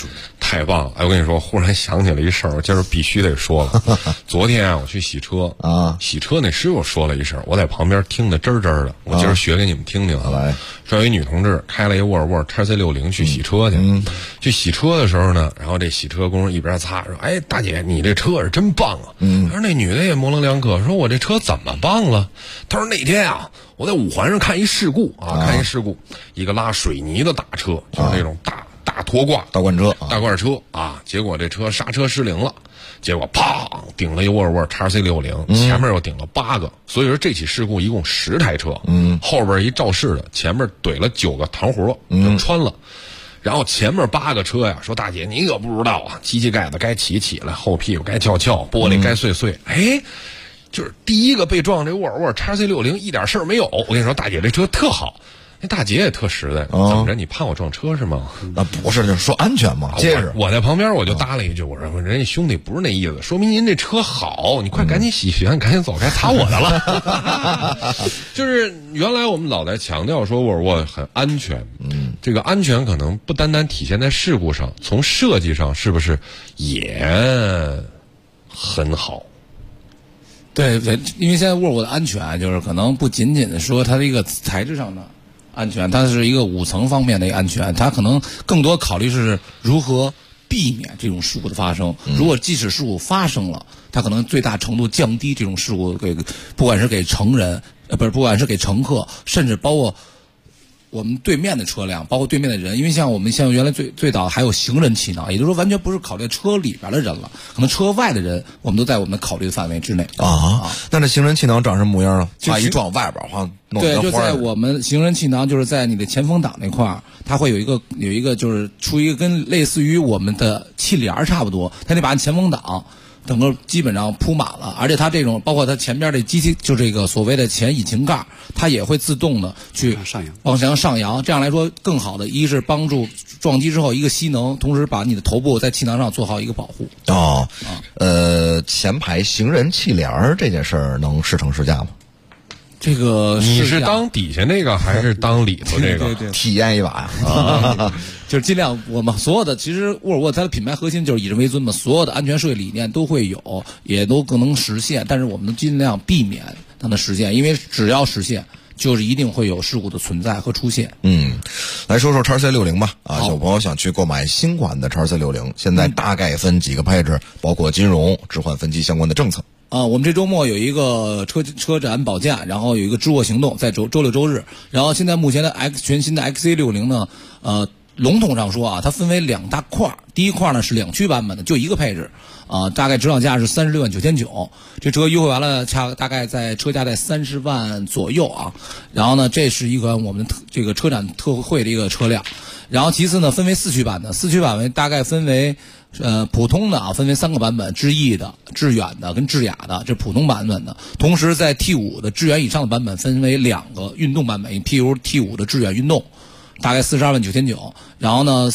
太棒了！哎，我跟你说，忽然想起了一事儿，我今儿必须得说了。昨天啊，我去洗车啊，洗车那师傅说了一声，我在旁边听得真真的。我今儿学给你们听听啊。来，说有一女同志开了一沃尔沃 XC60 去洗车去。去洗车的时候呢，然后这洗车工一边擦说：“哎，大姐，你这车是真棒啊！”他说那女的也模棱两可，说我这车怎么棒了？他说那天啊，我在五环上看一事故啊，一个拉水泥的大车，就是那种大拖挂大罐车啊，结果这车刹车失灵了，结果砰顶了一沃尔沃 XC60，前面又顶了8个，所以说这起事故一共10台车，后边一肇事的，前面怼了9个糖葫芦，就穿了。然后前面8个车呀，说大姐你可不知道啊，机器盖子该起来，后屁股该翘，玻璃该碎。哎，就是第一个被撞这沃尔沃 XC60一点事儿没有。我跟你说，大姐这车特好。那大姐也特实在，怎么着？你怕我撞车是吗？ 那不是，就是说安全嘛，结实。 我在旁边我就搭了一句，我说人家兄弟不是那意思，说明您这车好，你快赶紧洗完，赶紧走开，擦我的了。就是原来我们老在强调说沃尔沃很安全，这个安全可能不单单体现在事故上，从设计上是不是也很好？ 对，因为现在沃尔沃的安全就是可能不仅仅说它的一个材质上的安全，它是一个5层方面的一个安全，它可能更多考虑是如何避免这种事故的发生。如果即使事故发生了，它可能最大程度降低这种事故不管是给成人，不管是给乘客，甚至包括我们对面的车辆，包括对面的人，因为像我们原来最早还有行人气囊，也就是说完全不是考虑车里边的人了，可能车外的人我们都在我们考虑的范围之内啊。那这行人气囊长什么模样啊？把一撞外边话弄对，就在我们行人气囊就是在你的前风挡那块儿，它会有一个就是出一个跟类似于我们的气帘差不多，它得把前风挡整个基本上铺满了，而且它这种包括它前边的机器，就这个所谓的前引擎盖，它也会自动的去往上扬，这样来说更好的一是帮助撞击之后一个吸能，同时把你的头部在气囊上做好一个保护。 前排行人气帘这件事儿能试乘试驾吗？ 这个你是当底下那个还是当里头这个？ 对体验一把呀。 就是尽量我们所有的，其实沃尔沃它的品牌核心就是以人为尊嘛，所有的安全设计理念都会有，也都更能实现，但是我们尽量避免它的实现，因为只要实现，就是一定会有事故的存在和出现。 来说说 XC60 吧。小朋友想去购买新款的 XC60，现在大概分几个配置，包括金融、置换分期相关的政策。 我们这周末有一个车展保价，然后有一个知货行动，在周六周日。然后现在目前的全新的 XC60 呢，笼统上说啊，它分为2大块。第一块呢是2驱版本的，就一个配置，大概指导价是36.99万，这车优惠完了，大概在车价在30万左右啊。然后呢，这是一款我们这个车展特惠的一个车辆。然后其次呢，分为4驱版的，4驱版大概分为普通的啊，分为3个版本，智逸的、致远的跟智雅的，这普通版本的。同时在 T5 的致远以上的版本分为2个运动版本，譬如 T5 的致远运动，大概42万9千9，然后呢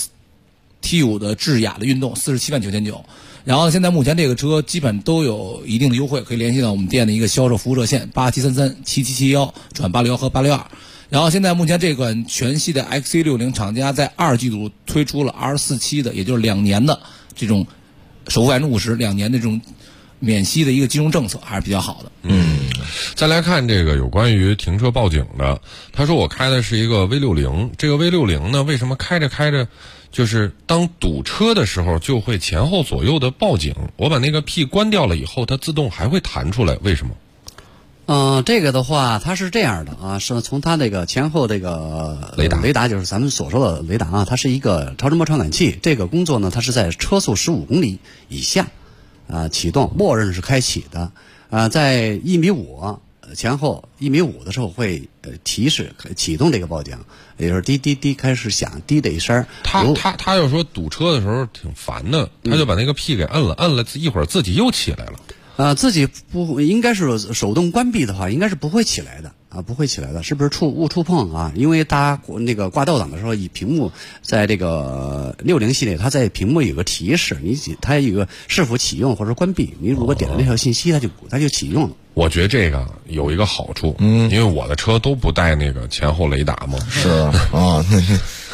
T5 的智雅的运动47万9千9。然后现在目前这个车基本都有一定的优惠，可以联系到我们店的一个销售服务热线87337771转861和862。然后现在目前这款全系的 XC60 厂家在2季度推出了 R47的，也就是2年的这种首付50%，2年的这种免息的一个金融政策，还是比较好的。 再来看这个有关于停车报警的，他说我开的是一个 V60， 这个 V60 呢，为什么开着就是当堵车的时候就会前后左右的报警，我把那个 P 关掉了以后，它自动还会弹出来，为什么？ 这个的话，它是这样的啊，是从它这个前后这个雷达就是咱们所说的雷达啊，它是一个超声波传感器。这个工作呢，它是在车速15公里以下启动，默认是开启的。在1.5米前后1.5米的时候会提示启动这个报警，也就是滴滴滴开始响，滴的一声。 他要说堵车的时候挺烦的，他就把那个 P 给摁了，一会儿自己又起来了。 自己不应该是手动关闭的话，应该是不会起来的啊，不会起来的，是不是误触碰啊？因为大家那个挂倒档的时候，以屏幕在这个60系列，它在屏幕有个提示，它有个是否启用或者关闭，你如果点了那条信息，它就启用了。 我觉得这个有一个好处，因为我的车都不带那个前后雷达嘛。 是啊，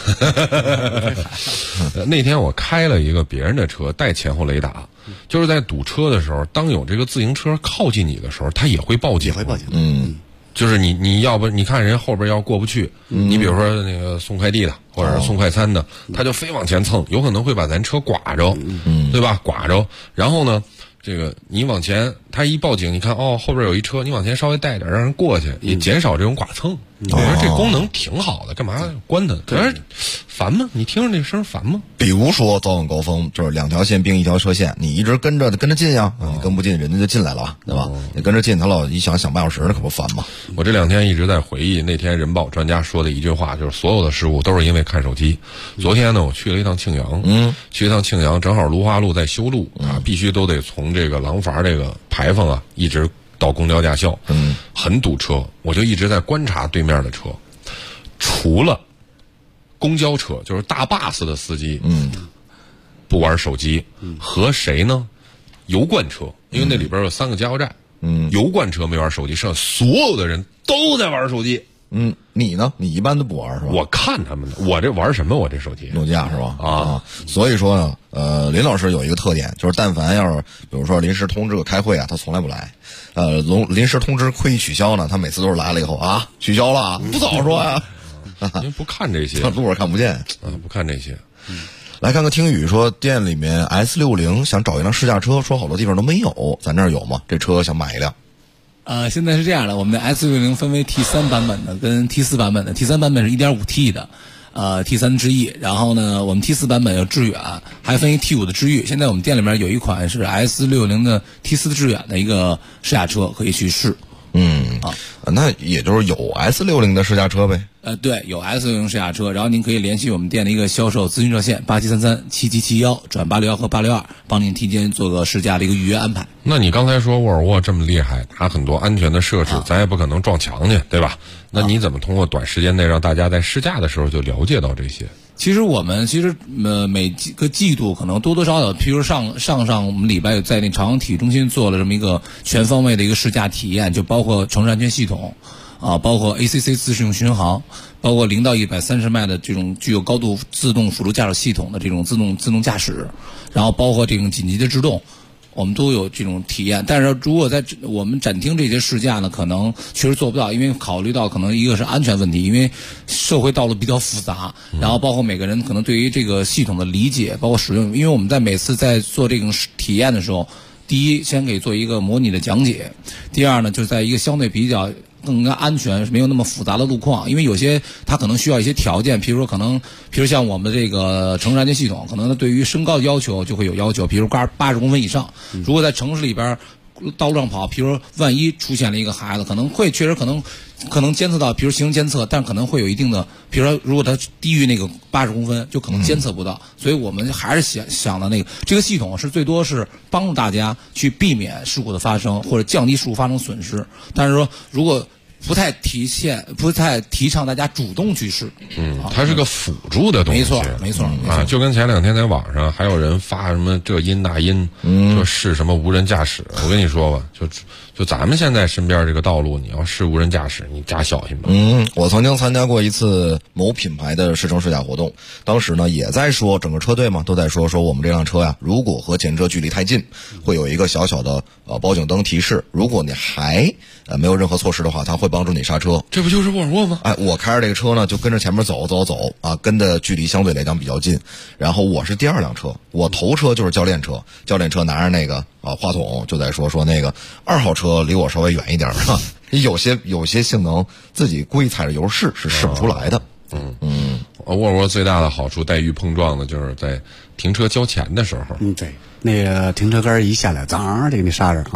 那天我开了一个别人的车，带前后雷达，就是在堵车的时候，当有这个自行车靠近你的时候，它也会报警。就是你要不你看人后边要过不去，你比如说那个送快递的或者是送快餐的，他就非往前蹭，有可能会把咱车刮着，对吧？刮着，然后呢，这个你往前，他一报警，你看哦后边有一车，你往前稍微带一点，让人过去，也减少这种剐蹭。我觉得这功能挺好的，干嘛关它？可是烦吗？你听着那声烦吗？ 比如说早晚高峰，就是2条线并1条车线，你一直跟着进呀，你跟不进，人家就进来了，对吧？你跟着进，他老一想半小时，那可不烦吗？ 我这2天一直在回忆那天人保专家说的一句话，就是所有的事故都是因为看手机。昨天呢，我去了一趟庆阳，去一趟庆阳，正好芦花路在修路啊，必须都得从这个廊坊这个牌坊啊，一直到公交驾校，很堵车，我就一直在观察对面的车，除了公交车，就是大 bus 的司机，不玩手机，和谁呢？油罐车，因为那里边有3个加油站，油罐车没玩手机，剩下所有的人都在玩手机。 你呢？你一般都不玩是吧？ 我看他们的，我这玩什么？我这手机诺基亚是吧？啊，所以说呢，林老师有一个特点，就是但凡要是比如说临时通知开会啊，他从来不来。临时通知会议取消呢，他每次都是来了以后啊，取消了，不早说呀。 因为不看这些， 路上看不见不看这些。 来看看听雨说，店里面 S60想找一辆试驾车，说好多地方都没有，咱这儿有吗？这车想买一辆。 现在是这样的，我们的 S60分为 T3 版本的跟 T4 版本的。T3 版本是 1.5T 的，T3 智逸，然后呢，我们 T4 版本有致远，还分一 T5 的智逸。现在我们店里面有一款是 S60的 T4 致远的一个试驾车，可以去试。 那也就是有 S60的试驾车呗。 对，有 S60试驾车，然后您可以联系我们店的一个销售咨询热线87337771转861和862，帮您提前做个试驾的一个预约安排。 那你刚才说沃尔沃这么厉害，它很多安全的设置，咱也不可能撞墙去，对吧？那你怎么通过短时间内让大家在试驾的时候就了解到这些？ 其实我们每几个季度可能多多少少，譬如上我们礼拜在那朝阳体育中心做了这么一个全方位的一个试驾体验，就包括城市安全系统包括 ACC 自适应巡航，包括0到130迈的这种具有高度自动辅助驾驶系统的这种自动驾驶，然后包括这种紧急的制动，我们都有这种体验。但是如果在我们展厅这些试驾呢，可能确实做不到，因为考虑到可能一个是安全问题，因为社会道路比较复杂，然后包括每个人可能对于这个系统的理解，包括使用，因为我们在每次在做这种体验的时候，第一先给做一个模拟的讲解，第二呢，就在一个相对比较更加安全、没有那么复杂的路况，因为有些它可能需要一些条件，比如说像我们这个城市安全系统，可能对于身高的要求就会有要求，比如80公分以上。如果在城市里边道路上跑，比如万一出现了一个孩子，确实可能监测到，比如行车监测，但可能会有一定的，比如说如果它低于那个80公分，就可能监测不到。所以我们还是想的这个系统是最多是帮助大家去避免事故的发生，或者降低事故发生损失。但是说如果不太提倡大家主动去试。 它是个辅助的东西。 没错就跟前2天在网上还有人发什么这音那音，说试什么无人驾驶。我跟你说吧，就咱们现在身边这个道路，你要试无人驾驶，你加小心吧。 我曾经参加过一次某品牌的试乘试驾活动，当时呢也在说，整个车队嘛都在说我们这辆车呀，如果和前车距离太近，会有一个小小的报警灯提示，如果你还没有任何措施的话，它会帮助你刹车。 这不就是沃尔沃吗？ 我开着这个车呢，就跟着前面走跟的距离相对来讲比较近。然后我是第2辆车，我头车就是教练车，教练车拿着那个话筒就在说那个2号车离我稍微远一点有些性能自己故意踩着油试不出来的。 沃尔沃最大的好处带遇碰撞的就是在停车交钱的时候。 对，那个停车杆一下来，就给你刹着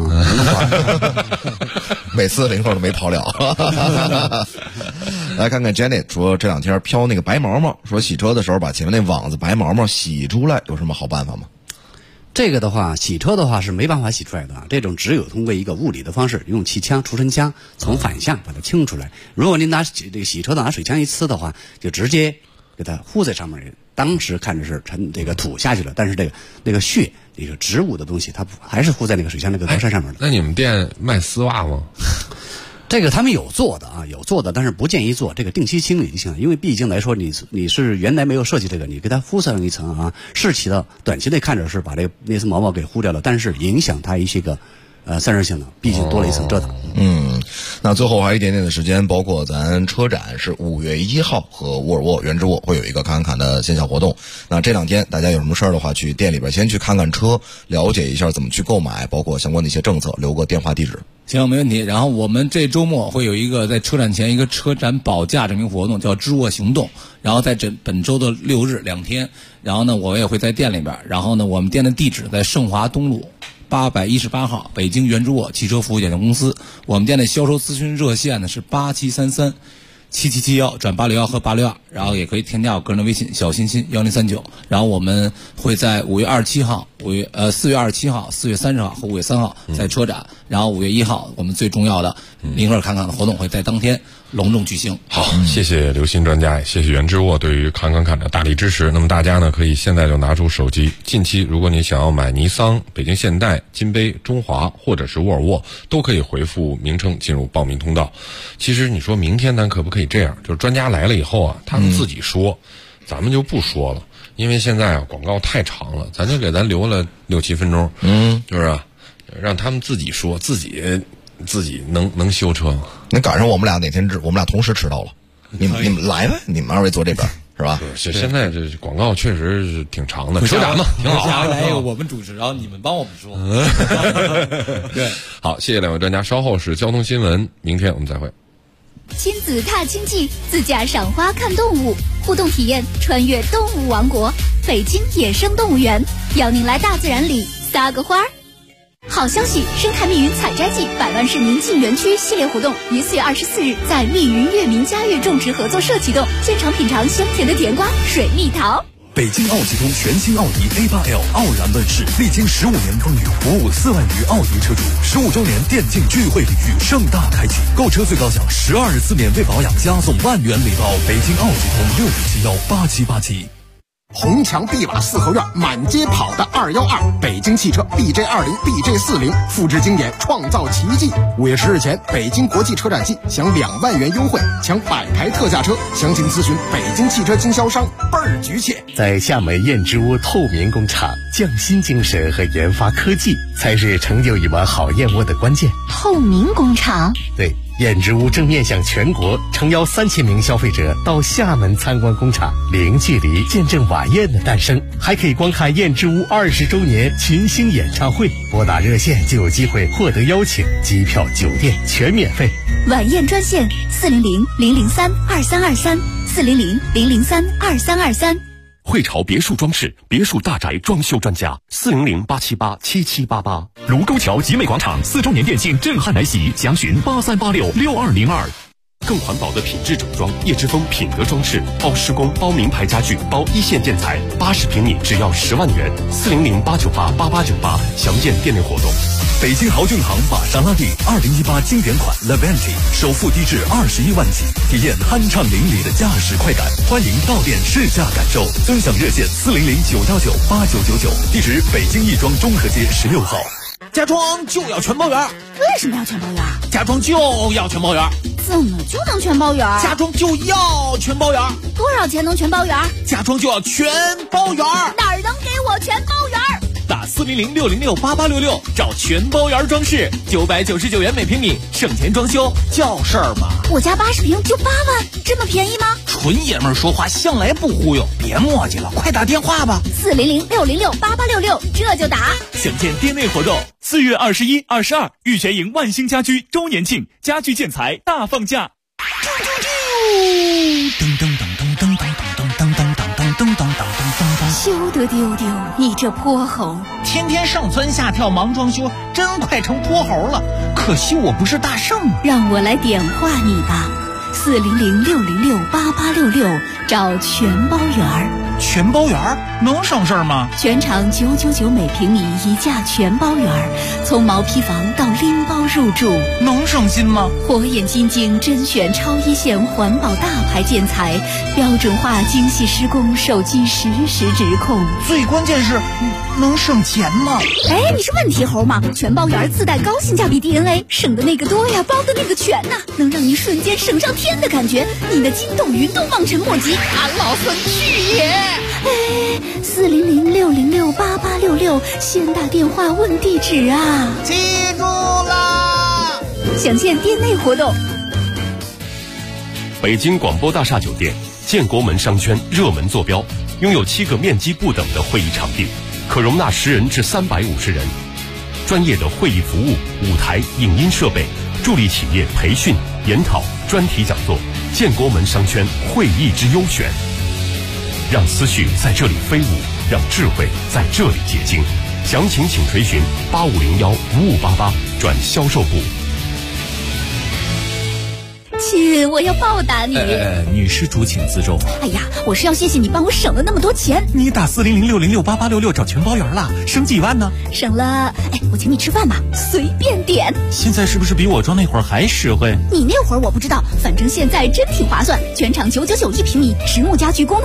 每次零头都没跑了。来看看 Janet 说，这2天飘那个白毛毛，说洗车的时候把前面那网子白毛毛洗出来，有什么好办法吗？ 这个的话，洗车的话是没办法洗出来的，这种只有通过一个物理的方式，用气枪、除尘枪从反向把它清出来。如果您拿这个洗车的拿水枪一呲的话，就直接给它糊在上面。当时看着是这个土下去了，但是那个血，这个植物的东西，它还是糊在那个水枪那个格栅上面的。 那你们店卖丝袜吗？ 这个他们有做的啊，有做的，但是不建议做这个定期清理就行了，因为毕竟来说你是原来没有设计这个，你给它敷上一层啊，是起到短期内看着是把那层毛毛给糊掉了，但是影响它一些个散热性能，毕竟多了一层遮挡。 那最后还有一点点的时间，包括咱车展是5月1号和沃尔沃原之沃会有一个看看的线下活动。那这2天大家有什么事儿的话，去店里边先去看看车，了解一下怎么去购买，包括相关的一些政策，留个电话地址。 行，没问题。然后我们这周末会有一个在车展前一个车展保价证明活动，叫知沃行动。然后在本周的6日2天，然后呢我也会在店里边。然后呢我们店的地址在盛华东路818号，北京原之沃汽车服务有限公司。我们店的销售咨询热线呢是87337771转861和862，然后也可以添加我个人的微信小心心1039。然后我们会在5月27号、4月27号、4月30号和5月3号在车展，然后5月1号我们最重要的林克尔侃侃的活动会在当天隆重举行。 好，谢谢刘鑫专家，也谢谢原之沃对于侃侃的大力支持。那么大家呢可以现在就拿出手机，近期如果你想要买尼桑、北京现代、金杯、中华或者是沃尔沃，都可以回复名称进入报名通道。其实你说明天咱可不可以这样，就是专家来了以后啊，他们自己说，咱们就不说了，因为现在啊广告太长了，咱就给咱留了6-7分钟，就是啊，让他们自己说，自己能修车吗？ 那赶上我们俩哪天我们俩同时迟到了，你们来呗，你们2位坐这边是吧？ 对，现在这广告确实是挺长的，车展嘛，挺好。 下回来我们主持，然后你们帮我们说。 对，好，谢谢2位专家。稍后是交通新闻，明天我们再会。 亲子踏青记，自驾赏花看动物，互动体验穿越动物王国，北京野生动物园，邀您来大自然里撒个花儿。好消息，生态密云采摘季100万市民进园区系列活动于4月24日在密云悦民家悦种植合作社启动，现场品尝香甜的甜瓜、水蜜桃。 北京奥吉通全新奥迪 A8L 傲然问世，历经15年风雨，服务4万余奥迪车主，15周年电竞聚会礼遇盛大开启，购车最高享12日4免费保养，加送万元礼包。北京奥吉通65718787。 红墙碧瓦四合院，满街跑的212，北京汽车 BJ20、BJ40，复制经典，创造奇迹。5月10日前，北京国际车展季享2万元优惠，抢100台特价车，详情咨询北京汽车经销商，倍儿局气。 在厦门燕之屋透明工厂，匠心精神和研发科技才是成就一碗好燕窝的关键。 透明工厂， 对。燕之屋正面向全国，诚邀3000名消费者到厦门参观工厂，零距离见证晚宴的诞生，还可以观看燕之屋20周年群星演唱会。拨打热线就有机会获得邀请，机票、酒店全免费。 晚宴专线400-003-2323，400-003-2323。 汇潮别墅装饰，别墅大宅装修专家，400-878-7788。卢沟桥集美广场4周年店庆震撼来袭，详询83866202。更环保的品质整装，叶之峰品德装饰，包施工、包名牌家具、包一线建材，80平米只要10万元，400-898-8898，详见店内活动。 北京豪骏行玛莎拉蒂2018经典款 Levante， 首付低至21万起，体验酣畅淋漓的驾驶快感。欢迎到店试驾感受，尊享热线400-919-8999，地址北京亦庄中和街16号。 家装就要全包圆。 为什么要全包圆？ 家装就要全包圆。 怎么就能全包圆？ 家装就要全包圆。 多少钱能全包圆？ 家装就要全包圆。 哪儿能给我全包圆？ 打400-606-8866，找全包圆装饰，999元每平米，省钱装修叫事儿嘛。 我家80平就8万，这么便宜吗？ 纯爷们儿说话向来不忽悠，别磨叽了，快打电话吧。 400-606-8866，这就打。 详见店内活动。4月21、22，玉泉营万兴家居周年庆，家居建材大放价。 噔噔噔噔噔噔噔噔噔噔噔噔噔。 休得丢丢，你这泼猴！ 天天上蹿下跳忙装修，真快成泼猴了。可惜我不是大圣， 让我来点化你吧。400-606-8866，找全包圆儿。 全包圆能省事儿吗？ 全场999每平米一价全包圆，从毛坯房到拎包入住， 能省心吗？ 火眼金睛甄选超一线环保大牌建材，标准化精细施工，手机实时指控。 最关键是能省钱吗？ 哎，你是问题猴吗？全包圆自带高性价比 DNA， 省的那个多呀，包的那个全呐，能让你瞬间省上天的感觉，你的筋动云动望尘莫及。 俺老孙去也 ！400-606-8866，先打电话问地址啊！ 记住啦！ 详见店内活动。 北京广播大厦酒店建国门商圈热门坐标，拥有7个面积不等的会议场地，可容纳10人至350人。专业的会议服务、舞台、影音设备，助力企业培训、研讨、专题讲座。建国门商圈会议之优选，让思绪在这里飞舞，让智慧在这里结晶。详情请垂询8501-5588转销售部。 亲，我要报答你。 女施主请自重。 哎呀，我是要谢谢你帮我省了那么多钱。 你打400-606-8866找全包圆了，省几万呢？ 省了，哎，我请你吃饭吧，随便点。 现在是不是比我装那会儿还实惠？ 你那会儿我不知道，反正现在真挺划算。全场999一平米，实木家具公